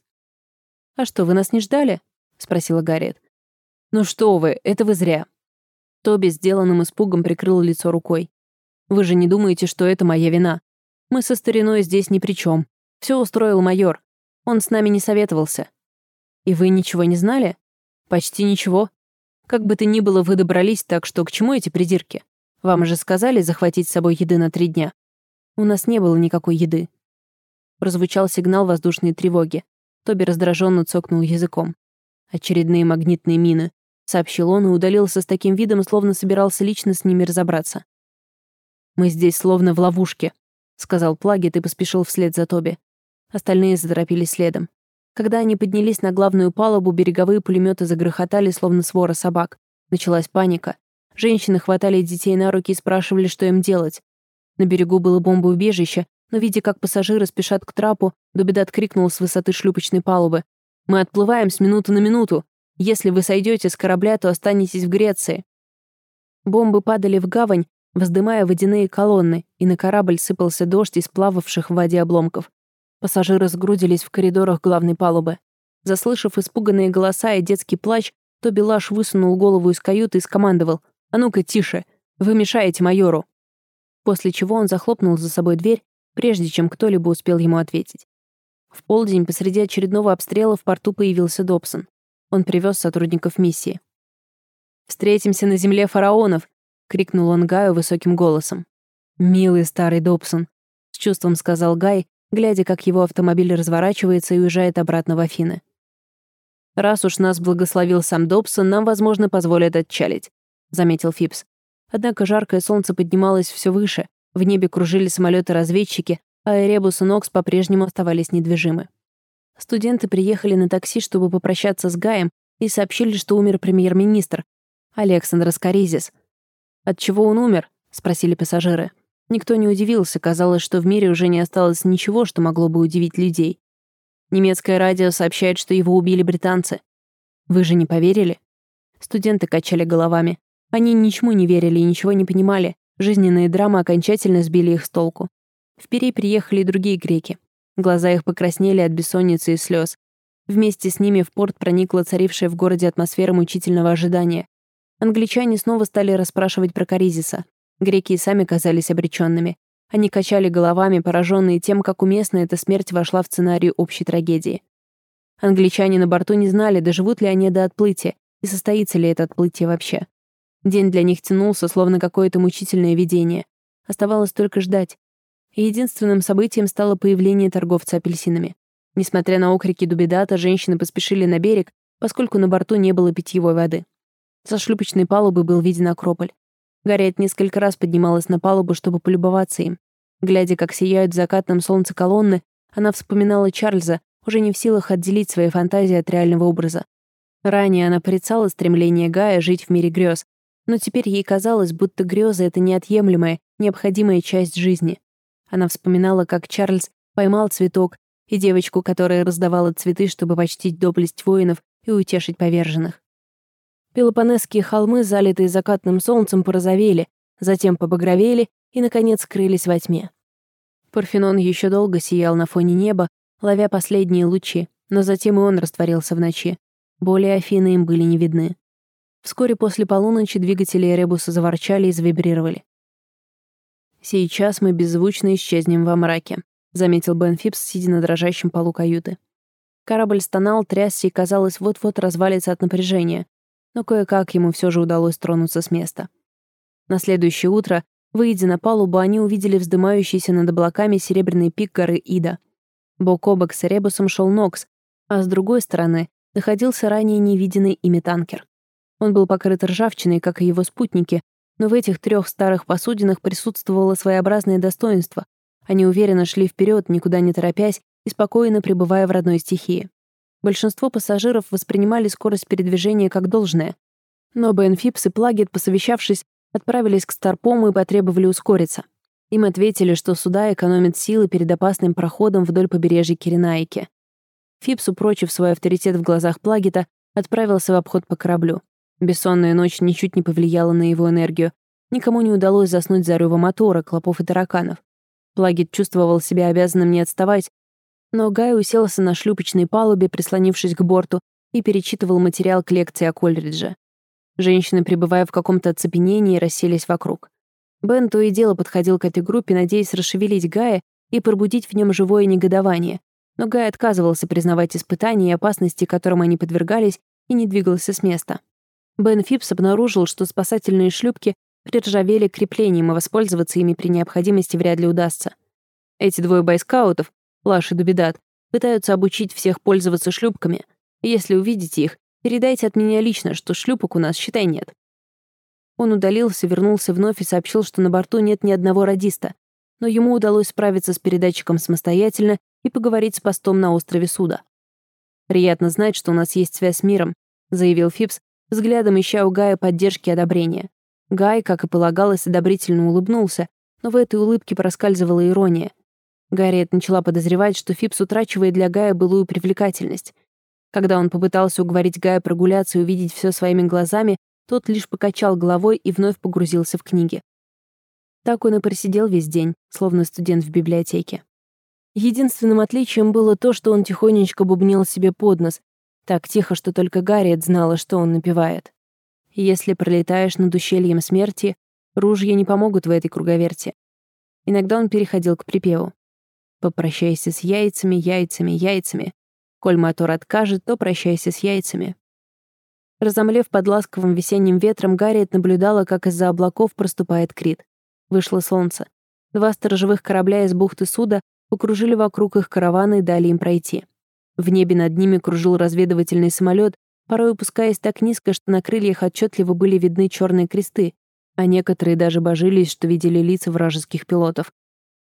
«А что, вы нас не ждали?» — спросила Гарриет. «Ну что вы, это вы зря». Тоби сделанным испугом прикрыл лицо рукой. «Вы же не думаете, что это моя вина? Мы со стариной здесь ни при чем. Все устроил майор. Он с нами не советовался». «И вы ничего не знали?» «Почти ничего. Как бы то ни было, вы добрались, так что к чему эти придирки? Вам же сказали захватить с собой еды на 3 дня. У нас не было никакой еды». Прозвучал сигнал воздушной тревоги. Тоби раздраженно цокнул языком. «Очередные магнитные мины», — сообщил он и удалился с таким видом, словно собирался лично с ними разобраться. «Мы здесь словно в ловушке», — сказал Плагет и поспешил вслед за Тоби. Остальные заторопились следом. Когда они поднялись на главную палубу, береговые пулеметы загрохотали, словно свора собак. Началась паника. Женщины хватали детей на руки и спрашивали, что им делать. На берегу было бомбоубежище, но, видя, как пассажиры спешат к трапу, Добедат крикнул с высоты шлюпочной палубы: «Мы отплываем с минуты на минуту. Если вы сойдете с корабля, то останетесь в Греции». Бомбы падали в гавань, вздымая водяные колонны, и на корабль сыпался дождь из плававших в воде обломков. Пассажиры сгрудились в коридорах главной палубы. Заслышав испуганные голоса и детский плач, Тоби Лаш высунул голову из каюты и скомандовал: «А ну-ка, тише! Вы мешаете майору!» После чего он захлопнул за собой дверь, прежде чем кто-либо успел ему ответить. В полдень посреди очередного обстрела в порту появился Добсон. Он привез сотрудников миссии. «Встретимся на земле фараонов!» — крикнул он Гаю высоким голосом. «Милый старый Добсон», — с чувством сказал Гай, глядя, как его автомобиль разворачивается и уезжает обратно в Афины. «Раз уж нас благословил сам Добсон, нам, возможно, позволят отчалить», — заметил Фипс. Однако жаркое солнце поднималось все выше, в небе кружили самолеты-разведчики, а Эребус и Нокс по-прежнему оставались недвижимы. Студенты приехали на такси, чтобы попрощаться с Гаем, и сообщили, что умер премьер-министр Александр Скоризис. «От чего он умер?» — спросили пассажиры. Никто не удивился, казалось, что в мире уже не осталось ничего, что могло бы удивить людей. Немецкое радио сообщает, что его убили британцы. Вы же не поверили? Студенты качали головами. Они ничему не верили и ничего не понимали. Жизненные драмы окончательно сбили их с толку. В Пирей приехали и другие греки. Глаза их покраснели от бессонницы и слез. Вместе с ними в порт проникла царившая в городе атмосфера мучительного ожидания. Англичане снова стали расспрашивать про Коризиса. Греки и сами казались обреченными. Они качали головами, пораженные тем, как уместно эта смерть вошла в сценарий общей трагедии. Англичане на борту не знали, доживут ли они до отплытия, и состоится ли это отплытие вообще. День для них тянулся, словно какое-то мучительное видение. Оставалось только ждать. И единственным событием стало появление торговца апельсинами. Несмотря на окрики Дубедата, женщины поспешили на берег, поскольку на борту не было питьевой воды. Со шлюпочной палубы был виден Акрополь. Гарриет несколько раз поднималась на палубу, чтобы полюбоваться им. Глядя, как сияют в закатном солнце колонны, она вспоминала Чарльза, уже не в силах отделить свои фантазии от реального образа. Ранее она порицала стремление Гая жить в мире грез, но теперь ей казалось, будто грезы — это неотъемлемая, необходимая часть жизни. Она вспоминала, как Чарльз поймал цветок, и девочку, которая раздавала цветы, чтобы почтить доблесть воинов и утешить поверженных. Пелопонесские холмы, залитые закатным солнцем, порозовели, затем побагровели и, наконец, скрылись во тьме. Парфенон еще долго сиял на фоне неба, ловя последние лучи, но затем и он растворился в ночи. Более Афины им были не видны. Вскоре после полуночи двигатели Эребуса заворчали и завибрировали. «Сейчас мы беззвучно исчезнем во мраке», — заметил Бен Фипс, сидя на дрожащем полу каюты. Корабль стонал, трясся и, казалось, вот-вот развалится от напряжения, но кое-как ему все же удалось тронуться с места. На следующее утро, выйдя на палубу, они увидели вздымающийся над облаками серебряный пик горы Ида. Бок о бок с Эребусом шел Нокс, а с другой стороны находился ранее невиденный ими танкер. Он был покрыт ржавчиной, как и его спутники, но в этих 3 старых посудинах присутствовало своеобразное достоинство. Они уверенно шли вперед, никуда не торопясь и спокойно пребывая в родной стихии. Большинство пассажиров воспринимали скорость передвижения как должное. Но Бен Фипс и Плагет, посовещавшись, отправились к Старпому и потребовали ускориться. Им ответили, что суда экономят силы перед опасным проходом вдоль побережья Киренаики. Фипс, упрочив свой авторитет в глазах Плагета, отправился в обход по кораблю. Бессонная ночь ничуть не повлияла на его энергию. Никому не удалось заснуть за рёва мотора, клопов и тараканов. Плагет чувствовал себя обязанным не отставать, но Гай уселся на шлюпочной палубе, прислонившись к борту, и перечитывал материал к лекции о Колридже. Женщины, пребывая в каком-то оцепенении, расселись вокруг. Бен то и дело подходил к этой группе, надеясь расшевелить Гая и пробудить в нем живое негодование, но Гай отказывался признавать испытания и опасности, которым они подвергались, и не двигался с места. Бен Фипс обнаружил, что спасательные шлюпки приржавели креплением, и воспользоваться ими при необходимости вряд ли удастся. Эти 2 бойскаутов, Лаш и Дубедат, пытаются обучить всех пользоваться шлюпками. Если увидите их, передайте от меня лично, что шлюпок у нас, считай, нет. Он удалился, вернулся вновь и сообщил, что на борту нет ни одного радиста, но ему удалось справиться с передатчиком самостоятельно и поговорить с постом на острове Суда. «Приятно знать, что у нас есть связь с миром», — заявил Фипс, взглядом ища у Гая поддержки и одобрения. Гай, как и полагалось, одобрительно улыбнулся, но в этой улыбке проскальзывала ирония. Гарриет начала подозревать, что Фипс утрачивает для Гая былую привлекательность. Когда он попытался уговорить Гая прогуляться и увидеть все своими глазами, тот лишь покачал головой и вновь погрузился в книги. Так он и просидел весь день, словно студент в библиотеке. Единственным отличием было то, что он тихонечко бубнил себе под нос, так тихо, что только Гарриет знала, что он напевает. Если пролетаешь над ущельем смерти, ружья не помогут в этой круговерти. Иногда он переходил к припеву. «Попрощайся с яйцами, яйцами, яйцами. Коль мотор откажет, то прощайся с яйцами». Разомлев под ласковым весенним ветром, Гарриет наблюдала, как из-за облаков проступает Крит. Вышло солнце. 2 сторожевых корабля из бухты Суда покружили вокруг их каравана и дали им пройти. В небе над ними кружил разведывательный самолет, порой опускаясь так низко, что на крыльях отчетливо были видны черные кресты, а некоторые даже божились, что видели лица вражеских пилотов.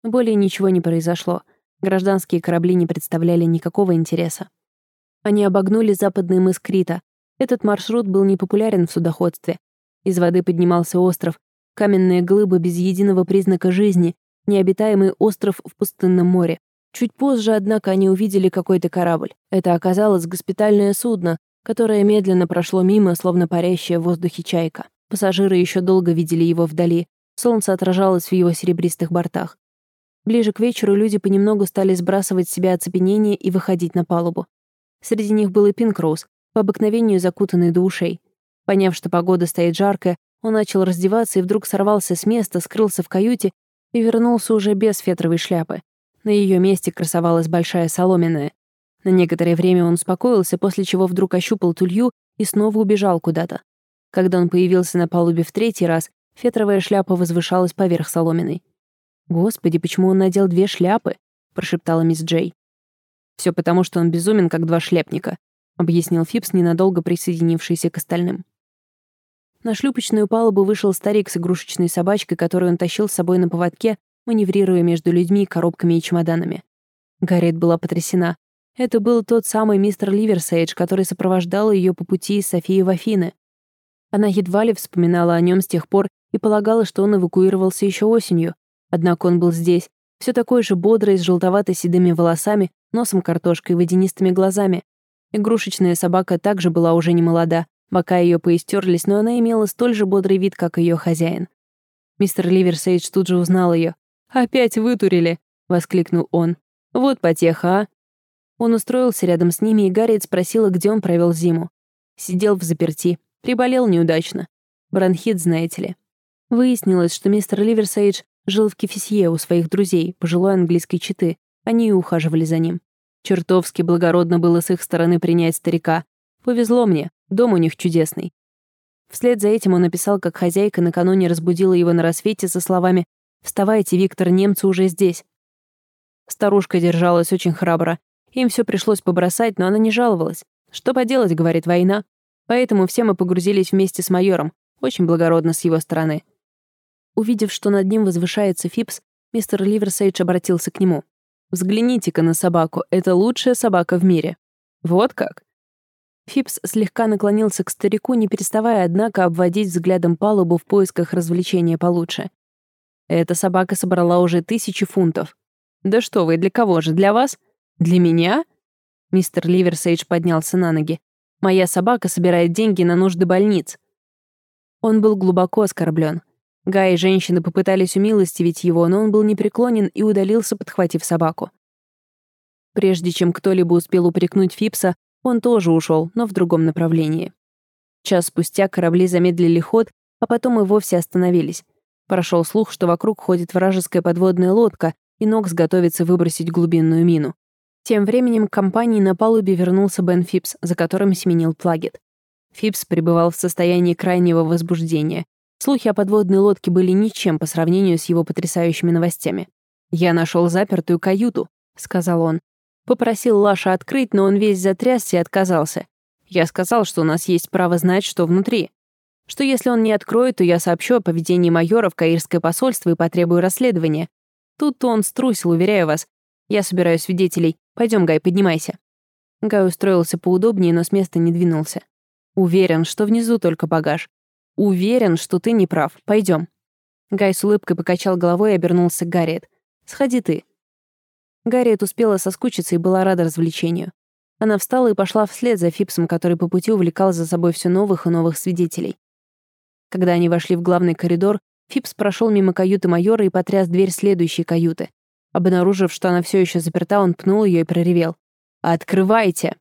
Более ничего не произошло. Гражданские корабли не представляли никакого интереса. Они обогнули западный мыс Крита. Этот маршрут был непопулярен в судоходстве. Из воды поднимался остров, каменные глыбы без единого признака жизни, необитаемый остров в пустынном море. Чуть позже, однако, они увидели какой-то корабль. Это оказалось госпитальное судно, которое медленно прошло мимо, словно парящая в воздухе чайка. Пассажиры еще долго видели его вдали. Солнце отражалось в его серебристых бортах. Ближе к вечеру люди понемногу стали сбрасывать с себя оцепенение и выходить на палубу. Среди них был и Пинкроуз, по обыкновению закутанный до ушей. Поняв, что погода стоит жаркая, он начал раздеваться и вдруг сорвался с места, скрылся в каюте и вернулся уже без фетровой шляпы. На ее месте красовалась большая соломенная. На некоторое время он успокоился, после чего вдруг ощупал тулью и снова убежал куда-то. Когда он появился на палубе в третий раз, фетровая шляпа возвышалась поверх соломенной. «Господи, почему он надел 2 шляпы?» — прошептала мисс Джей. «Все потому, что он безумен, как 2 шляпника», — объяснил Фипс, ненадолго присоединившийся к остальным. На шлюпочную палубу вышел старик с игрушечной собачкой, которую он тащил с собой на поводке, маневрируя между людьми, коробками и чемоданами. Гарриет была потрясена. Это был тот самый мистер Ливерсейдж, который сопровождал ее по пути из Софии в Афины. Она едва ли вспоминала о нем с тех пор и полагала, что он эвакуировался еще осенью. Однако он был здесь, все такой же бодрый, с желтовато-седыми волосами, носом картошкой и водянистыми глазами. Игрушечная собака также была уже не молода, бока ее поистерлись, но она имела столь же бодрый вид, как ее хозяин. Мистер Ливерсейдж тут же узнал ее. «Опять вытурили!» — воскликнул он. «Вот потеха, а!» Он устроился рядом с ними, и Гарриет спросила, где он провел зиму. Сидел взаперти. Приболел неудачно. Бронхит, знаете ли. Выяснилось, что мистер Ливерсейдж жил в Кефисье у своих друзей, пожилой английской четы. Они и ухаживали за ним. Чертовски благородно было с их стороны принять старика. Повезло мне, дом у них чудесный. Вслед за этим он написал, как хозяйка накануне разбудила его на рассвете со словами «Вставайте, Виктор, немцы уже здесь». Старушка держалась очень храбро. Им все пришлось побросать, но она не жаловалась. «Что поделать, — говорит, — война. Поэтому все мы погрузились вместе с майором. Очень благородно с его стороны». Увидев, что над ним возвышается Фипс, мистер Ливерсейдж обратился к нему. «Взгляните-ка на собаку. Это лучшая собака в мире». «Вот как?» Фипс слегка наклонился к старику, не переставая, однако, обводить взглядом палубу в поисках развлечения получше. «Эта собака собрала уже 1000 фунтов». «Да что вы, для кого же? Для вас? Для меня?» Мистер Ливерсейдж поднялся на ноги. «Моя собака собирает деньги на нужды больниц». Он был глубоко оскорблен. Гай и женщины попытались умилостивить его, но он был непреклонен и удалился, подхватив собаку. Прежде чем кто-либо успел упрекнуть Фипса, он тоже ушел, но в другом направлении. Час спустя корабли замедлили ход, а потом и вовсе остановились. Прошел слух, что вокруг ходит вражеская подводная лодка, и Нокс готовится выбросить глубинную мину. Тем временем к компании на палубе вернулся Бен Фипс, за которым семенил Плагет. Фипс пребывал в состоянии крайнего возбуждения. Слухи о подводной лодке были ничем по сравнению с его потрясающими новостями. «Я нашел запертую каюту», — сказал он. Попросил Лаша открыть, но он весь затрясся и отказался. Я сказал, что у нас есть право знать, что внутри. Что если он не откроет, то я сообщу о поведении майора в Каирское посольство и потребую расследования. Тут-то он струсил, уверяю вас. Я собираю свидетелей. Пойдем, Гай, поднимайся». Гай устроился поудобнее, но с места не двинулся. «Уверен, что внизу только багаж. Уверен, что ты не прав. Пойдем». Гай с улыбкой покачал головой и обернулся к Гарриет. «Сходи ты». Гарриет успела соскучиться и была рада развлечению. Она встала и пошла вслед за Фипсом, который по пути увлекал за собой все новых и новых свидетелей. Когда они вошли в главный коридор, Фипс прошел мимо каюты майора и потряс дверь следующей каюты. Обнаружив, что она все еще заперта, он пнул ее и проревел. «Открывайте!»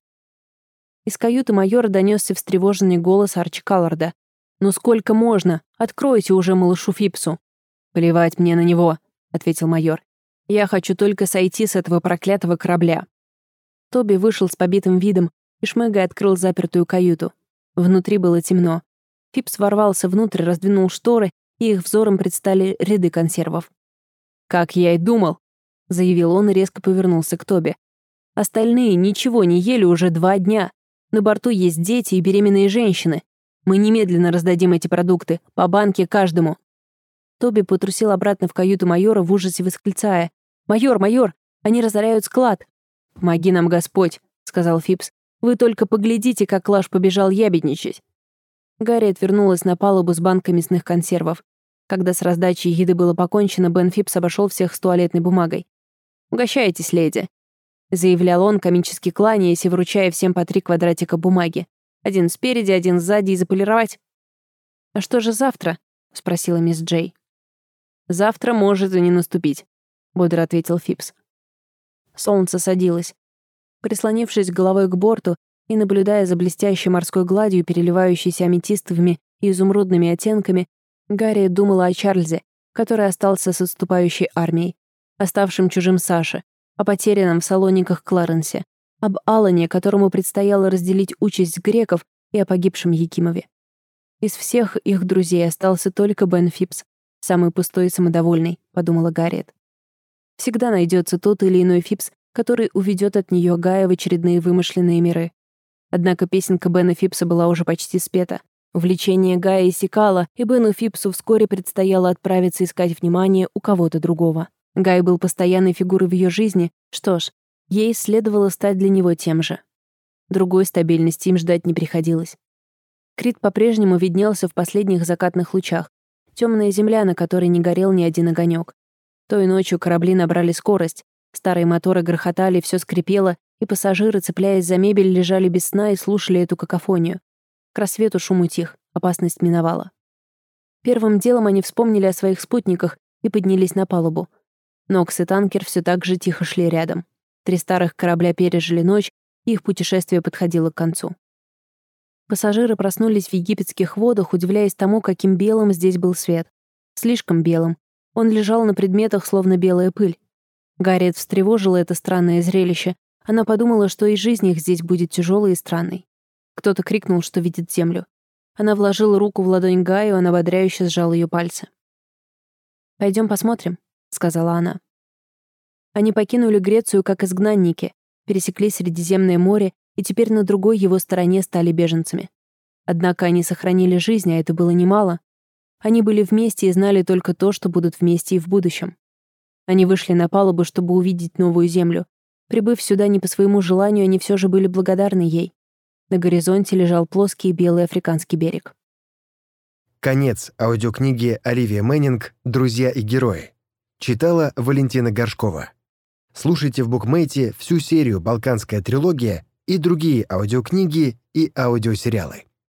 Из каюты майора донесся встревоженный голос Арчи Калларда. «Ну сколько можно? Откройте уже малышу Фипсу!» «Плевать мне на него», — ответил майор. «Я хочу только сойти с этого проклятого корабля». Тоби вышел с побитым видом и шмыгая открыл запертую каюту. Внутри было темно. Фипс ворвался внутрь, раздвинул шторы, и их взором предстали ряды консервов. «Как я и думал», — заявил он и резко повернулся к Тоби. «Остальные ничего не ели уже 2 дня. На борту есть дети и беременные женщины. Мы немедленно раздадим эти продукты, по банке каждому». Тоби потрусил обратно в каюту майора в ужасе восклицая: «Майор, майор, они разоряют склад!» «Помоги нам, Господь», — сказал Фипс. «Вы только поглядите, как Клаш побежал ябедничать». Гарриет вернулась на палубу с банкой мясных консервов. Когда с раздачей еды было покончено, Бен Фипс обошел всех с туалетной бумагой. «Угощайтесь, леди», — заявлял он, комически кланяясь и вручая всем по 3 квадратика бумаги. Один спереди, один сзади и заполировать. «А что же завтра?» — спросила мисс Джей. «Завтра может и не наступить», — бодро ответил Фипс. Солнце садилось. Прислонившись головой к борту и наблюдая за блестящей морской гладью, переливающейся аметистовыми и изумрудными оттенками, Гарриет думала о Чарльзе, который остался с отступающей армией, оставшим чужим Саше, о потерянном в Салониках Кларенсе, об Алане, которому предстояло разделить участь греков, и о погибшем Якимове. Из всех их друзей остался только Бен Фипс, самый пустой и самодовольный, подумала Гарриет. Всегда найдется тот или иной Фипс, который уведет от нее Гая в очередные вымышленные миры. Однако песенка Бена Фипса была уже почти спета. Увлечение Гая иссякало, и Бену Фипсу вскоре предстояло отправиться искать внимание у кого-то другого. Гай был постоянной фигурой в ее жизни, что ж, ей следовало стать для него тем же. Другой стабильности им ждать не приходилось. Крит по-прежнему виднелся в последних закатных лучах, темная земля, на которой не горел ни один огонек. Той ночью корабли набрали скорость, старые моторы грохотали, все скрипело, и пассажиры, цепляясь за мебель, лежали без сна и слушали эту какофонию. К рассвету шум утих, опасность миновала. Первым делом они вспомнили о своих спутниках и поднялись на палубу. Нокс и танкер все так же тихо шли рядом. 3 старых корабля пережили ночь, и их путешествие подходило к концу. Пассажиры проснулись в египетских водах, удивляясь тому, каким белым здесь был свет. Слишком белым. Он лежал на предметах, словно белая пыль. Гарриет встревожила это странное зрелище. Она подумала, что и жизнь их здесь будет тяжелой и странной. Кто-то крикнул, что видит землю. Она вложила руку в ладонь Гаю, он ободряюще сжал ее пальцы. «Пойдем посмотрим», — сказала она. Они покинули Грецию как изгнанники, пересекли Средиземное море и теперь на другой его стороне стали беженцами. Однако они сохранили жизнь, а это было немало. Они были вместе и знали только то, что будут вместе и в будущем. Они вышли на палубу, чтобы увидеть новую землю. Прибыв сюда не по своему желанию, они все же были благодарны ей. На горизонте лежал плоский белый африканский берег. Конец аудиокниги Оливия Мэннинг «Друзья и герои». Читала Валентина Горшкова. Слушайте в Букмейте всю серию «Балканская трилогия» и другие аудиокниги и аудиосериалы.